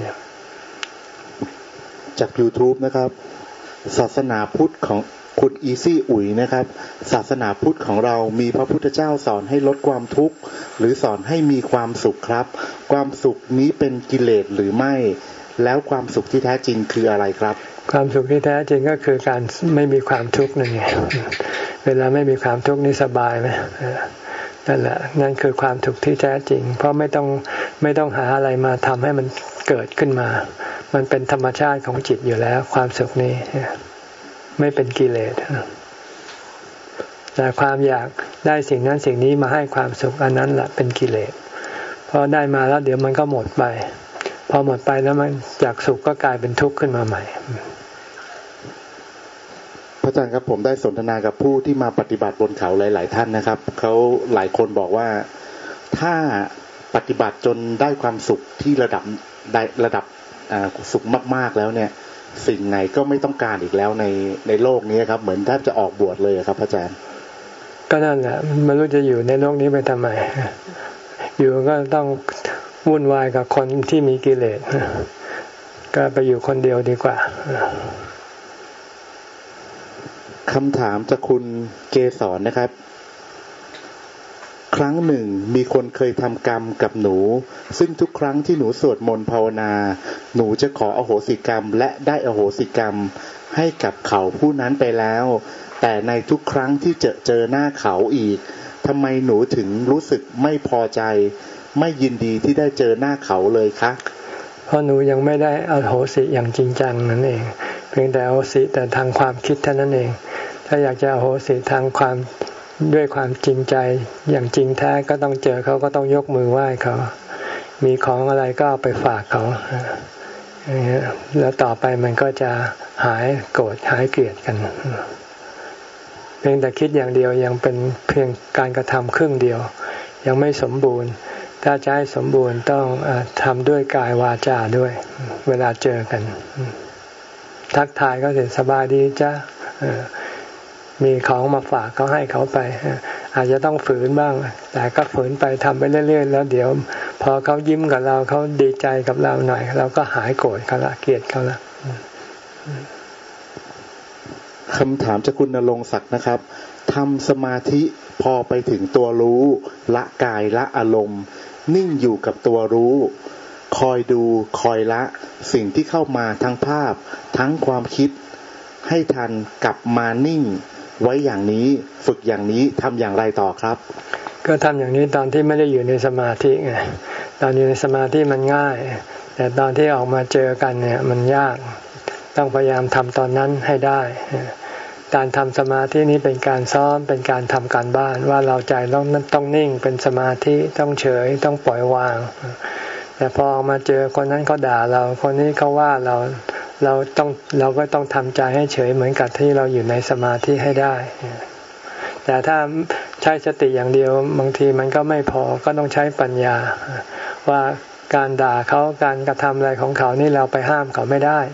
จาก YouTube นะครับศาสนาพุทธของคุณอีซี่อุ๋ยนะครับศาสนาพุทธของเรามีพระพุทธเจ้าสอนให้ลดความทุกข์หรือสอนให้มีความสุขครับความสุขนี้เป็นกิเลสหรือไม่แล้วความสุขที่แท้จริงคืออะไรครับความสุขที่แท้จริงก็คือการไม่มีความทุกข์นั่นไงเวลาไม่มีความทุกข์นี่สบายไหมนั่นแหละนั่นคือความสุขที่แท้จริงเพราะไม่ต้องไม่ต้องหาอะไรมาทำให้มันเกิดขึ้นมามันเป็นธรรมชาติของจิตอยู่แล้วความสุขนี้ไม่เป็นกิเลสแต่ความอยากได้สิ่งนั้นสิ่งนี้มาให้ความสุขอันนั้นแหละเป็นกิเลสพอได้มาแล้วเดี๋ยวมันก็หมดไปพอหมดไปแล้วมันจากสุขก็กลายเป็นทุกข์ขึ้นมาใหม่พระอาจารย์ครับผมได้สนทนากับผู้ที่มาปฏิบัติบนเขาหลายๆท่านนะครับเขาหลายคนบอกว่าถ้าปฏิบัติจนได้ความสุขที่ระดับได้ระดับสุขมากๆแล้วเนี่ยสิ่งไหนก็ไม่ต้องการอีกแล้วในในโลกนี้ครับเหมือนแทบจะออกบวชเลยครับอาจารย์ก็นั่นแหละไม่รู้จะอยู่ในโลกนี้ไปทำไมอยู่ก็ต้องวุ่นวายกับคนที่มีกิเลสก็ไปอยู่คนเดียวดีกว่าคำถามจากคุณเกศรนะครับครั้งหนึ่งมีคนเคยทำกรรมกับหนูซึ่งทุกครั้งที่หนูสวดมนต์ภาวนาหนูจะขออโหสิกรรมและได้อโหสิกรรมให้กับเขาผู้นั้นไปแล้วแต่ในทุกครั้งที่เจอเจอหน้าเขาอีกทำไมหนูถึงรู้สึกไม่พอใจไม่ยินดีที่ได้เจอหน้าเขาเลยคะเพราะหนูยังไม่ได้อโหสิอย่างจริงจังนั่นเองเพียงแต่อโหสิแต่ทางความคิดเท่านั้นเองถ้าอยากจะอโหสิทางความด้วยความจริงใจอย่างจริงแท้ก็ต้องเจอเขาก็ต้องยกมือไหว้เขามีของอะไรก็เอาไปฝากเขาแล้วต่อไปมันก็จะหายโกรธหายเกลียดกันเพียงแต่คิดอย่างเดียวยังเป็นเพียงการกระทำครึ่งเดียวยังไม่สมบูรณ์ถ้าจะให้สมบูรณ์ต้องทำด้วยกายวาจาด้วยเวลาเจอกันทักทายก็เสร็จสบายดีจ้ะมีของมาฝากเขาให้เขาไปอาจจะต้องฝืนบ้างแต่ก็ฝืนไปทำไปเรื่อยๆแล้วเดี๋ยวพอเขายิ้มกับเราเขาดีใจกับเราหน่อยเราก็หายโกรธเขาละเกลียดเขาละคำถามจากคุณณรงค์ศักดิ์นะครับทำสมาธิพอไปถึงตัวรู้ละกายละอารมณ์นิ่งอยู่กับตัวรู้คอยดูคอยละสิ่งที่เข้ามาทั้งภาพทั้งความคิดให้ทันกลับมานิ่งไว้อย่างนี้ฝึกอย่างนี้ทำอย่างไรต่อครับก็ทำอย่างนี้ตอนที่ไม่ได้อยู่ในสมาธิไงตอนอยู่ในสมาธิมันง่ายแต่ตอนที่ออกมาเจอกันเนี่ยมันยากต้องพยายามทำตอนนั้นให้ได้การทำสมาธินี้เป็นการซ้อมเป็นการทำการบ้านว่าเราใจต้องต้องนิ่งเป็นสมาธิต้องเฉยต้องปล่อยวางแต่พอมาเจอคนนั้นเขาด่าเราคนนี้เขาว่าเราเราต้องเราก็ต้องทำใจให้เฉยเหมือนกับที่เราอยู่ในสมาธิให้ได้แต่ถ้าใช้สติอย่างเดียวบางทีมันก็ไม่พอก็ต้องใช้ปัญญาว่าการด่าเขาการกระทำอะไรของเขานี่เราไปห้ามเขาไม่ได้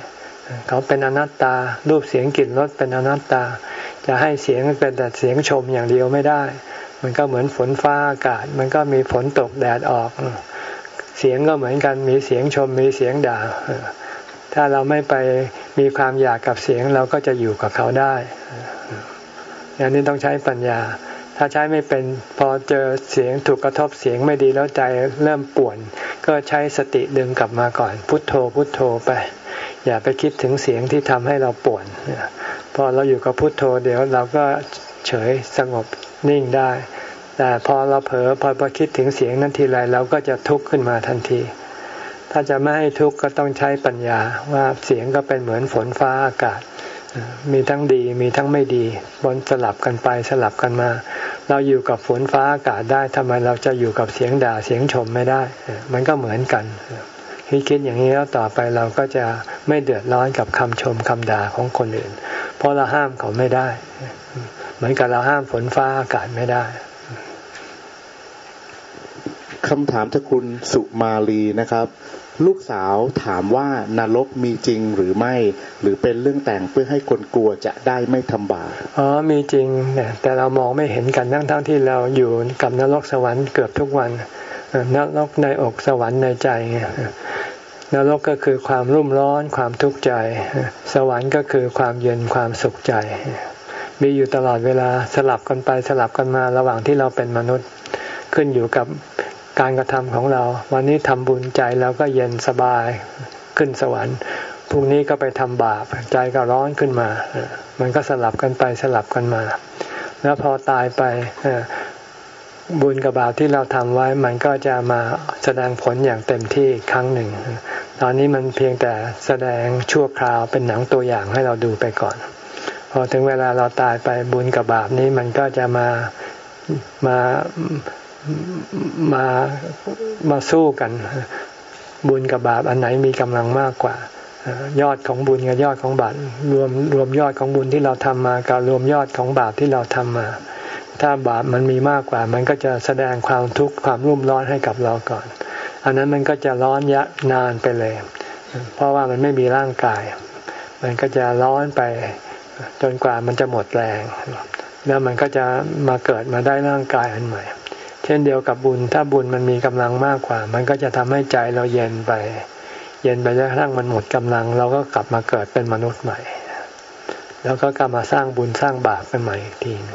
เขาเป็นอนัตตารูปเสียงกลิ่นรสเป็นอนัตตาจะให้เสียงเป็นแต่เสียงชมอย่างเดียวไม่ได้มันก็เหมือนฝนฟ้าอากาศมันก็มีฝนตกแดดออกเสียงก็เหมือนกันมีเสียงชมมีเสียงด่าถ้าเราไม่ไปมีความอยากกับเสียงเราก็จะอยู่กับเขาได้อย่างนี้ต้องใช้ปัญญาถ้าใช้ไม่เป็นพอเจอเสียงถูกกระทบเสียงไม่ดีแล้วใจเริ่มป่วนก็ใช้สติดึงกลับมาก่อนพุทโธพุทโธไปอย่าไปคิดถึงเสียงที่ทำให้เราป่วนพอเราอยู่กับพุทโธเดี๋ยวเราก็เฉยสงบนิ่งได้แต่พอเราเผลอพอไปคิดถึงเสียงนั้นทีไรเราก็จะทุกข์ขึ้นมาทันทีถ้าจะไม่ให้ทุกข์ก็ต้องใช้ปัญญาว่าเสียงก็เป็นเหมือนฝนฟ้าอากาศมีทั้งดีมีทั้งไม่ดีบนสลับกันไปสลับกันมาเราอยู่กับฝนฟ้าอากาศได้ทำไมเราจะอยู่กับเสียงด่าเสียงชมไม่ได้มันก็เหมือนกันคิดคิดอย่างนี้แล้วต่อไปเราก็จะไม่เดือดร้อนกับคำชมคำด่าของคนอื่นเพราะเราห้ามเขาไม่ได้เหมือนกับเราห้ามฝนฟ้าอากาศไม่ได้คำถามจากคุณสุมาลีนะครับลูกสาวถามว่านรกมีจริงหรือไม่หรือเป็นเรื่องแต่งเพื่อให้คนกลัวจะได้ไม่ทำบาปอ๋อมีจริงแต่เรามองไม่เห็นกันทั้งทั้งที่เราอยู่กับนรกสวรรค์เกือบทุกวันนรกในอกสวรรค์ในใจนรกก็คือความรุ่มร้อนความทุกข์ใจสวรรค์ก็คือความเย็นความสุขใจมีอยู่ตลอดเวลาสลับกันไปสลับกันมาระหว่างที่เราเป็นมนุษย์ขึ้นอยู่กับการกระทำของเราวันนี้ทำบุญใจเราก็เย็นสบายขึ้นสวรรค์พรุ่งนี้ก็ไปทำบาปใจก็ร้อนขึ้นมามันก็สลับกันไปสลับกันมาแล้วพอตายไปบุญกับบาปที่เราทำไว้มันก็จะมาแสดงผลอย่างเต็มที่ครั้งหนึ่งตอนนี้มันเพียงแต่แสดงชั่วคราวเป็นหนังตัวอย่างให้เราดูไปก่อนพอถึงเวลาเราตายไปบุญกับบาปนี้มันก็จะมามามามาสู้กันบุญกับบาปอันไหนมีกำลังมากกว่ายอดของบุญกับยอดของบาปรวมรวมยอดของบุญที่เราทำมากับรวมยอดของบาปที่เราทำมาถ้าบาปมันมีมากกว่ามันก็จะแสดงความทุกข์ความรุ่มร้อนให้กับเราก่อนอันนั้นมันก็จะร้อนยะนานไปเลยเพราะว่ามันไม่มีร่างกายมันก็จะร้อนไปจนกว่ามันจะหมดแรงแล้วมันก็จะมาเกิดมาได้ร่างกายอันใหม่เช่นเดียวกับบุญถ้าบุญมันมีกำลังมากกว่ามันก็จะทำให้ใจเราเย็นไปเย็นไปจนกระทั่งมันหมดกำลังเราก็กลับมาเกิดเป็นมนุษย์ใหม่แล้วก็กลับมาสร้างบุญสร้างบาปกันใหม่อีกทีนึง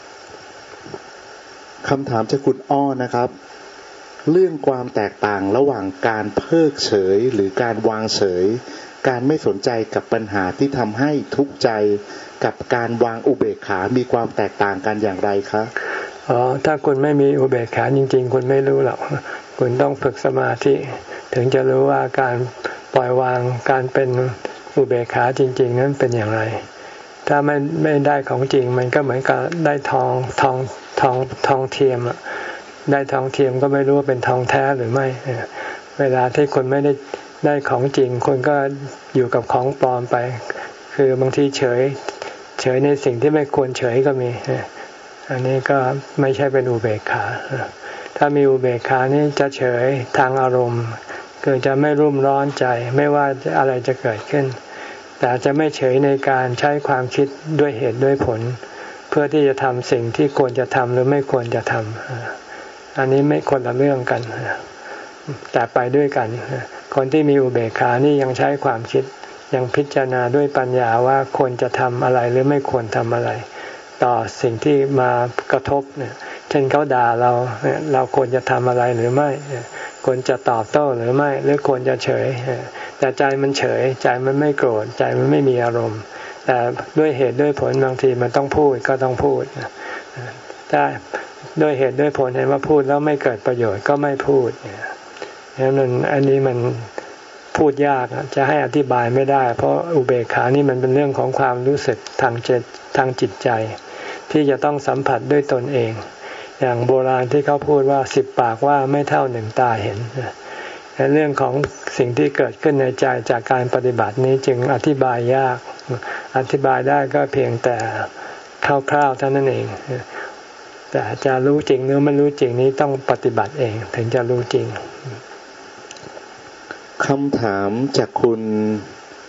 คำถามจากคุณอ้อนะครับเรื่องความแตกต่างระหว่างการเพิกเฉยหรือการวางเฉยการไม่สนใจกับปัญหาที่ทำให้ทุกข์ใจกับการวางอุเบกขามีความแตกต่างกันอย่างไรคะอ๋อถ้าคุณไม่มีอุเบกขาจริงๆคุณไม่รู้หรอกคุณต้องฝึกสมาธิถึงจะรู้ว่าการปล่อยวางการเป็นอุเบกขาจริงๆนั้นเป็นอย่างไรถ้าไม่ไม่ได้ของจริงมันก็เหมือนกับได้ทองทองทองทองเทียมอะได้ทองเทียมก็ไม่รู้ว่าเป็นทองแท้หรือไม่เวลาที่คนไม่ได้ได้ของจริงคนก็อยู่กับของปลอมไปคือบางทีเฉยเฉยในสิ่งที่ไม่ควรเฉยก็มีอันนี้ก็ไม่ใช่เป็นอุเบกขาถ้ามีอุเบกขานี่จะเฉยทางอารมณ์คือจะไม่รุ่มร้อนใจไม่ว่าอะไรจะเกิดขึ้นแต่จะไม่เฉยในการใช้ความคิดด้วยเหตุด้วยผลเพื่อที่จะทำสิ่งที่ควรจะทำหรือไม่ควรจะทำอันนี้ไม่คนละเรื่องกันแต่ไปด้วยกันคนที่มีอุเบกขานี่ยังใช้ความคิดยังพิจารณาด้วยปัญญาว่าควรจะทำอะไรหรือไม่ควรทำอะไรต่อสิ่งที่มากระทบเนี่ยเช่นเขาด่าเราเราควรจะทำอะไรหรือไม่ควรจะตอบโต้หรือไม่หรือควรจะเฉยแต่ใจมันเฉยใจมันไม่โกรธใจมันไม่มีอารมณ์แต่ด้วยเหตุด้วยผลบางทีมันต้องพูดก็ต้องพูดถ้าด้วยเหตุด้วยผลเห็นว่าพูดแล้วไม่เกิดประโยชน์ก็ไม่พูดเนี่ยมันอันนี้มันพูดยากจะให้อธิบายไม่ได้เพราะอุเบกขานี่มันเป็นเรื่องของความรู้สึกทางจิตทางจิตใจที่จะต้องสัมผัสด้วยตนเองอย่างโบราณที่เขาพูดว่าสิบปากว่าไม่เท่าหนึ่งตาเห็นในเรื่องของสิ่งที่เกิดขึ้นในใจจากการปฏิบัตินี้จึงอธิบายยากอธิบายได้ก็เพียงแต่คร่าวๆเท่านั้นเองแต่จะรู้จริงหรือไม่รู้จริงนี้ต้องปฏิบัติเองถึงจะรู้จริงคำถามจากคุณ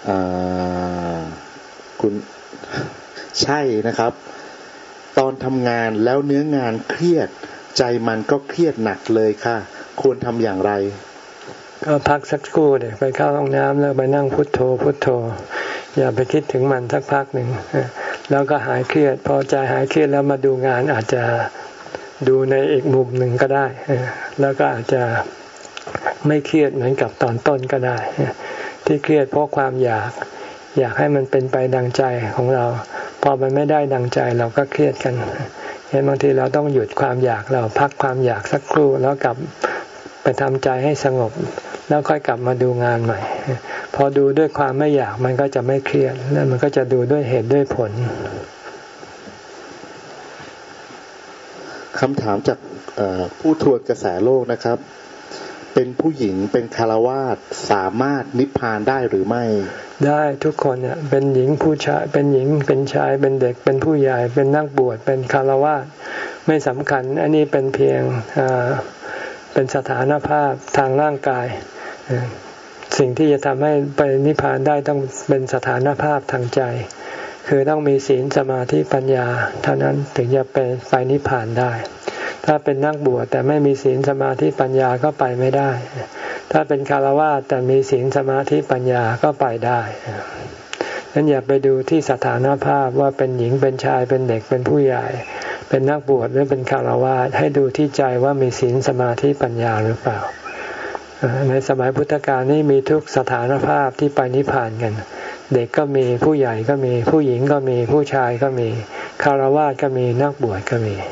คุณใช่นะครับตอนทำงานแล้วเนื้องานเครียดใจมันก็เครียดหนักเลยค่ะควรทำอย่างไรก็พักสักครู่เดี๋ยวไปเข้าห้องน้ำแล้วไปนั่งพุทโธพุทโธอย่าไปคิดถึงมันสักพักหนึ่งแล้วก็หายเครียดพอใจหายเครียดแล้วมาดูงานอาจจะดูในอีกมุมหนึ่งก็ได้แล้วก็อาจจะไม่เครียดเหมือนกับตอนต้นก็ได้ที่เครียดเพราะความอยากอยากให้มันเป็นไปดังใจของเราพอมันไม่ได้ดังใจเราก็เครียดกันเห็นบางทีเราต้องหยุดความอยากเราพักความอยากสักครู่แล้วกลับไปทำใจให้สงบแล้วค่อยกลับมาดูงานใหม่พอดูด้วยความไม่อยากมันก็จะไม่เครียดแล้วมันก็จะดูด้วยเหตุด้วยผลคำถามจากผู้ทวนกระแสโลกนะครับเป็นผู้หญิงเป็นฆราวาสสามารถนิพพานได้หรือไม่ได้ทุกคนเนี่ยเป็นหญิงผู้ชายเป็นหญิงเป็นชายเป็นเด็กเป็นผู้ใหญ่เป็นนักบวชเป็นฆราวาสไม่สำคัญอันนี้เป็นเพียงเป็นสถานภาพทางร่างกายสิ่งที่จะทำให้ไปนิพพานได้ต้องเป็นสถานภาพทางใจคือต้องมีศีลสมาธิปัญญาเท่านั้นถึงจะไปไปนิพพานได้ถ้าเป็นนักบวชแต่ไม่มีศีลสมาธิปัญญาก็ไปไม่ได้ถ้าเป็นฆราวาสแต่มีศีลสมาธิปัญญาก็ไปได้ฉะนั้นอย่าไปดูที่สถานภาพว่าเป็นหญิงเป็นชายเป็นเด็กเป็นผู้ใหญ่เป็นนักบวชหรือเป็นฆราวาสให้ดูที่ใจว่ามีศีลสมาธิปัญญาหรือเปล่าในสมัยพุทธกาลนี้มีทุกสถานภาพที่ไปนิพพานกันเด็กก็มีผู้ใหญ่ก็มีผู้หญิงก็มีผู้ชายก็มีฆราวาสก็มีนักบวชก็มี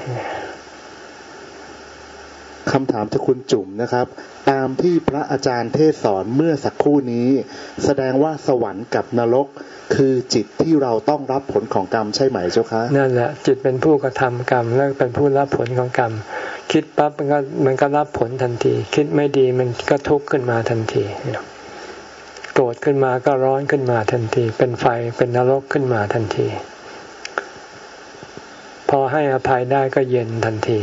คำถามจากคุณจุ๋มนะครับตามที่พระอาจารย์เทศสอนเมื่อสักครู่นี้แสดงว่าสวรรค์กับนรกคือจิตที่เราต้องรับผลของกรรมใช่ไหมเจ้าคะนั่นแหละจิตเป็นผู้กระทำกรรมและเป็นผู้รับผลของกรรมคิดปั๊บมันก็มันก็รับผลทันทีคิดไม่ดีมันก็ทุกข์ขึ้นมาทันทีโกรธขึ้นมาก็ร้อนขึ้นมาทันทีเป็นไฟเป็นนรกขึ้นมาทันทีพอให้อภัยได้ก็เย็นทันที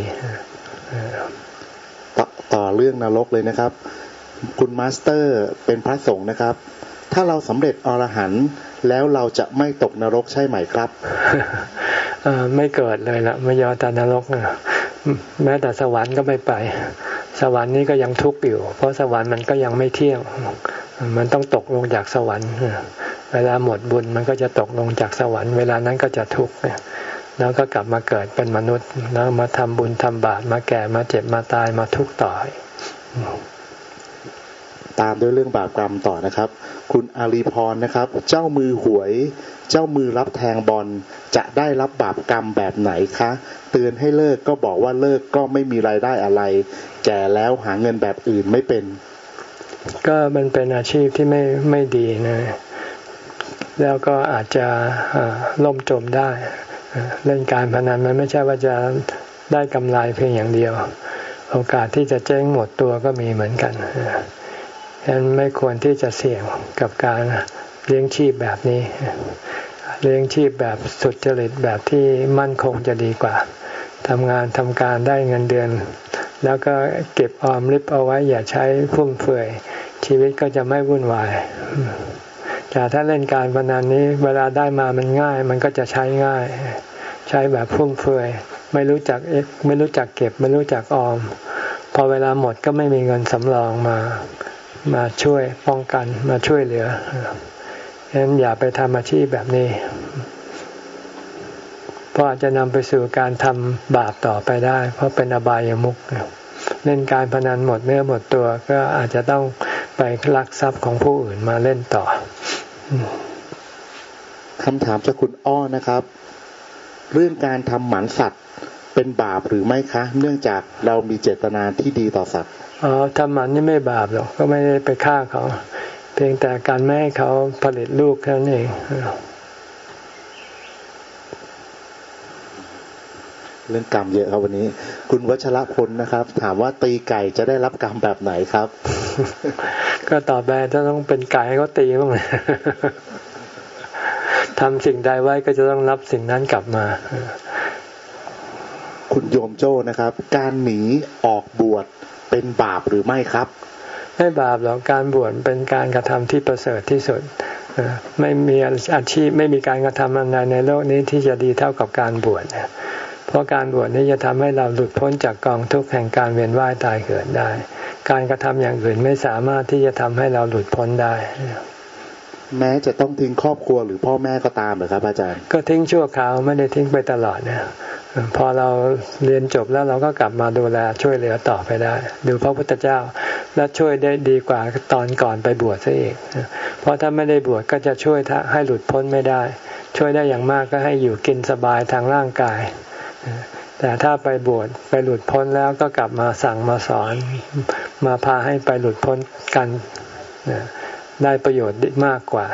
ต่อเรื่องนรกเลยนะครับคุณมาสเตอร์เป็นพระสงฆ์นะครับถ้าเราสำเร็จอรหันต์แล้วเราจะไม่ตกนรกใช่ไหมครับไม่เกิดเลยละไม่ยอมแต่นรกนะแม้แต่สวรรค์ก็ไม่ไปสวรรค์นี้ก็ยังทุกข์อยู่เพราะสวรรค์มันก็ยังไม่เที่ยงมันต้องตกลงจากสวรรค์เวลาหมดบุญมันก็จะตกลงจากสวรรค์เวลานั้นก็จะทุกข์แล้วก็กลับมาเกิดเป็นมนุษย์แล้วมาทำบุญทำบาปมาแก่มาเจ็บมาตายมาทุกข์ต่อตามด้วยเรื่องบาปกรรมต่อนะครับคุณอารีพรนะครับเจ้ามือหวยเจ้ามือรับแทงบอลจะได้รับบาปกรรมแบบไหนคะเตือนให้เลิกก็บอกว่าเลิกก็ไม่มีรายได้อะไรแก่แล้วหาเงินแบบอื่นไม่เป็นก็มันเป็นอาชีพที่ไม่ไม่ดีนะแล้วก็อาจจะล่มจมได้เล่นการพนันมันไม่ใช่ว่าจะได้กำไรเพียงอย่างเดียวโอกาสที่จะเจ๊งหมดตัวก็มีเหมือนกันฉะนั้นไม่ควรที่จะเสี่ยงกับการเลี้ยงชีพแบบนี้เลี้ยงชีพแบบสุจริตแบบที่มั่นคงจะดีกว่าทำงานทำการได้เงินเดือนแล้วก็เก็บออมริบเอาไว้อย่าใช้ฟุ่มเฟือยชีวิตก็จะไม่วุ่นวายแต่ถ้าเล่นการพนันนี้เวลาได้มามันง่ายมันก็จะใช้ง่ายใช้แบบฟุ่มเฟือยไม่รู้จักเอ็กไม่รู้จักเก็บไม่รู้จักออมพอเวลาหมดก็ไม่มีเงินสำรองมามาช่วยป้องกันมาช่วยเหลือฉะนั้นอย่าไปทำอาชีพแบบนี้เพราะอาจจะนำไปสู่การทำบาปต่อไปได้เพราะเป็นอบายมุขเล่นการพนันหมดเนื้อหมดตัวก็อาจจะต้องไปลักทรัพย์ของผู้อื่นมาเล่นต่อคำถามจากคุณอ้อนะครับเรื่องการทำหมันสัตว์เป็นบาปหรือไม่คะเนื่องจากเรามีเจตนาที่ดีต่อสัตว์อ๋อทำหมันนี่ไม่บาปหรอกก็ไม่ได้ไปฆ่าเขาเพียงแต่การไม่ให้เขาผลิตลูกแค่นั้นเองเรื่องกรรมเยอะครับวันนี้คุณวัชรพลนะครับถามว่าตีไก่จะได้รับกรรมแบบไหนครับก็ตอบไปจะต้องเป็นไก่ให้เขาตีบ้างเลยทำสิ่งใดไว้ก็จะต้องรับสิ่งนั้นกลับมาคุณโยมโจ้นะครับการหนีออกบวชเป็นบาปหรือไม่ครับไม่บาปหรอกการบวชเป็นการกระทำที่ประเสริฐที่สุดไม่มีอาชีพไม่มีการกระทำอะไรในโลกนี้ที่จะดีเท่ากับการบวชเพราะการบวชนี้จะทำให้เราหลุดพ้นจากกองทุกข์แห่งการเวียนว่ายตายเกิดได้การกระทำอย่างอื่นไม่สามารถที่จะทำให้เราหลุดพ้นได้แม้จะต้องทิ้งครอบครัวหรือพ่อแม่ก็ตามเหรอครับอาจารย์ก็ทิ้งชั่วคราวไม่ได้ทิ้งไปตลอดเนี่ยพอเราเรียนจบแล้วเราก็กลับมาดูแลช่วยเหลือต่อไปได้ดูพระพุทธเจ้าและช่วยได้ดีกว่าตอนก่อนไปบวชซะอีกเพราะถ้าไม่ได้บวชก็จะช่วยให้หลุดพ้นไม่ได้ช่วยได้อย่างมากก็ให้อยู่กินสบายทางร่างกายแต่ถ้าไปบวชไปหลุดพ้นแล้วก็กลับมาสั่งมาสอนมาพาให้ไปหลุดพ้นกันได้ประโยชน์มากกว่า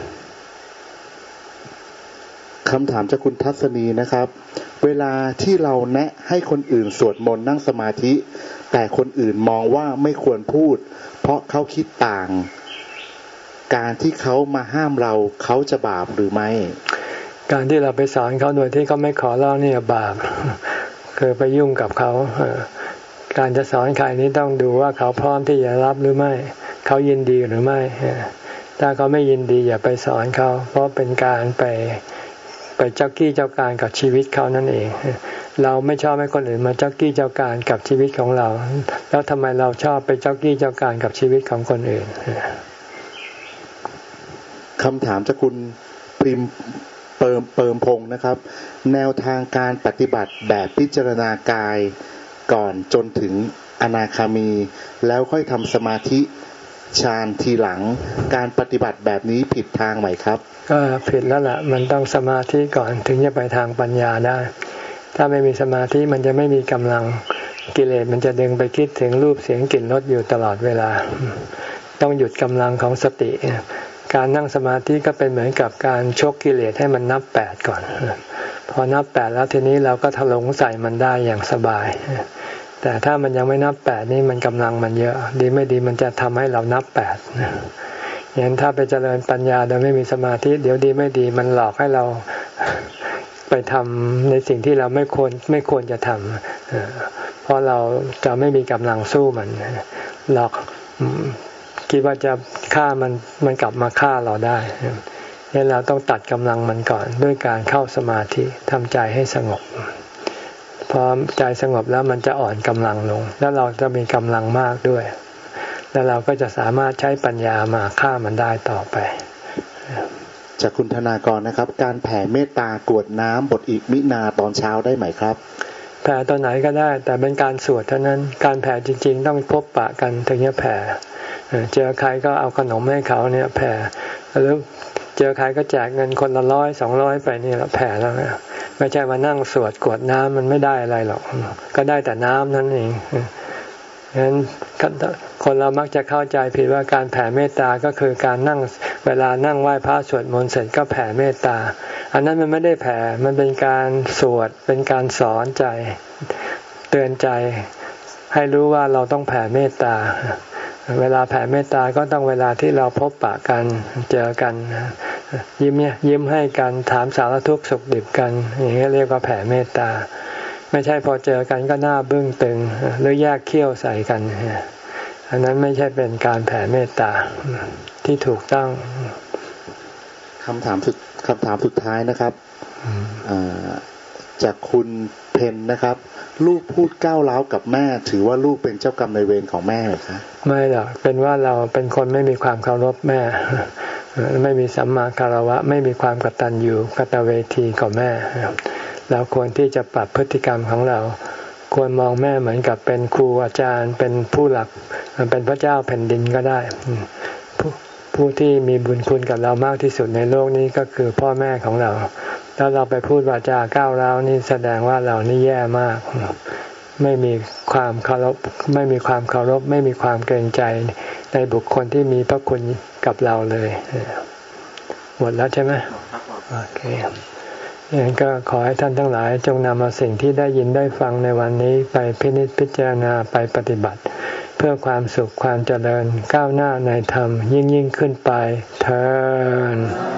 คำถามจากคุณทัศนีนะครับเวลาที่เราแนะให้คนอื่นสวดมนต์นั่งสมาธิแต่คนอื่นมองว่าไม่ควรพูดเพราะเขาคิดต่างการที่เขามาห้ามเราเขาจะบาปหรือไม่การที่เราไปสอนเขาโดยที่เขาไม่ขอร้องนี่บาปคือไปยุ่งกับเขาการจะสอนใครนี้ต้องดูว่าเขาพร้อมที่จะรับหรือไม่เขายินดีหรือไม่ถ้าเขาไม่ยินดีอย่าไปสอนเขาเพราะเป็นการไปไปเจ้ากี้เจ้าการกับชีวิตเขานั่นเองเราไม่ชอบให้คนอื่นมาเจ้ากี้เจ้าการกับชีวิตของเราแล้วทำไมเราชอบไปเจ้ากี้เจ้าการกับชีวิตของคนอื่นคำถามจากคุณพิมพ์เปิมเปิมพงศ์นะครับแนวทางการปฏิบัติแบบพิจารณากายก่อนจนถึงอนาคามีแล้วค่อยทำสมาธิฌานทีหลังการปฏิบัติแบบนี้ผิดทางไหมครับก็ผิดแล้วล่ะมันต้องสมาธิก่อนถึงจะไปทางปัญญาได้ถ้าไม่มีสมาธิมันจะไม่มีกำลังกิเลสมันจะดึงไปคิดถึงรูปเสียงกลิ่นรสอยู่ตลอดเวลาต้องหยุดกำลังของสติการนั่งสมาธิก็เป็นเหมือนกับการชกกิเลสให้มันนับแปดก่อนพอนับแปดแล้วทีนี้เราก็ถลงใส่มันได้อย่างสบายแต่ถ้ามันยังไม่นับแปดนี่มันกำลังมันเยอะดีไม่ดีมันจะทำให้เรานับแปดอย่างนั้นถ้าไปเจริญปัญญาโดยไม่มีสมาธิเดี๋ยวดีไม่ดีมันหลอกให้เราไปทำในสิ่งที่เราไม่ควรไม่ควรจะทำเพราะเราจะไม่มีกำลังสู้มันหลอกคิดว่าจะฆ่ามันมันกลับมาฆ่าเราได้งั้นเราต้องตัดกำลังมันก่อนด้วยการเข้าสมาธิทำใจให้สงบพอใจสงบแล้วมันจะอ่อนกำลังลงแล้วเราจะมีกำลังมากด้วยแล้วเราก็จะสามารถใช้ปัญญามาฆ่ามันได้ต่อไปจากคุณธนากรนะครับการแผ่เมตตากรวดน้ำบทอิมินาตอนเช้าได้ไหมครับแผ่ตอนไหนก็ได้แต่เป็นการสวดเท่านั้นการแผ่จริงๆต้องพบปะกันถึงจะแผ่เจอใครก็เอาขนมให้เขาเนี่ยแผ่หรือเจอใครก็แจกเงินคนละร้อยสองร้อยไปนี่แหละแผ่แล้วนะไม่ใช่มานั่งสวดกรวดน้ำมันไม่ได้อะไรหรอกก็ได้แต่น้ำนั่นเองฉะนั้นคนเรามักจะเข้าใจผิดว่าการแผ่เมตตาก็คือการนั่งเวลานั่งไหว้พระสวดมนต์เสร็จก็แผ่เมตตาอันนั้นมันไม่ได้แผ่มันเป็นการสวดเป็นการสอนใจเตือนใจให้รู้ว่าเราต้องแผ่เมตตาเวลาแผ่เมตตาก็ต้องเวลาที่เราพบปะกันเจอกันยิ้มเนี่ยยิ้มให้กันถามสารทุกข์สุขดิบกันอย่างนี้เรียกว่าแผ่เมตตาไม่ใช่พอเจอกันก็หน้าบึ้งตึงหรือแยกเขี้ยวใส่กันอันนั้นไม่ใช่เป็นการแผ่เมตตาที่ถูกต้องคำถามสุดคำถามสุดท้ายนะครับจากคุณเพนนะครับลูกพูดก้าวร้าวกับแม่ถือว่าลูกเป็นเจ้ากรรมนายเวรของแม่หรือคะไม่หรอกเป็นว่าเราเป็นคนไม่มีความเคารพแม่ไม่มีสัมมาคารวะไม่มีความกตัญญูกตเวทีกับแม่เราควรที่จะปรับพฤติกรรมของเราควรมองแม่เหมือนกับเป็นครูอาจารย์เป็นผู้หลักเป็นพระเจ้าแผ่นดินก็ได้ผู้ผู้ที่มีบุญคุณกับเรามากที่สุดในโลกนี้ก็คือพ่อแม่ของเราแล้วเราไปพูดวาจาก้าวร้าวนี่แสดงว่าเรานี่แย่มากไม่มีความเคารพไม่มีความเคารพไม่มีความเกรงใจในบุคคลที่มีพระคุณกับเราเลยหมดแล้วใช่ไหมโอเคอย่างนั้นก็ขอให้ท่านทั้งหลายจงนำเอาสิ่งที่ได้ยินได้ฟังในวันนี้ไปพินิจพิจารณาไปปฏิบัติเพื่อความสุขความเจริญก้าวหน้าในธรรมยิ่งยิ่งขึ้นไปเทอญ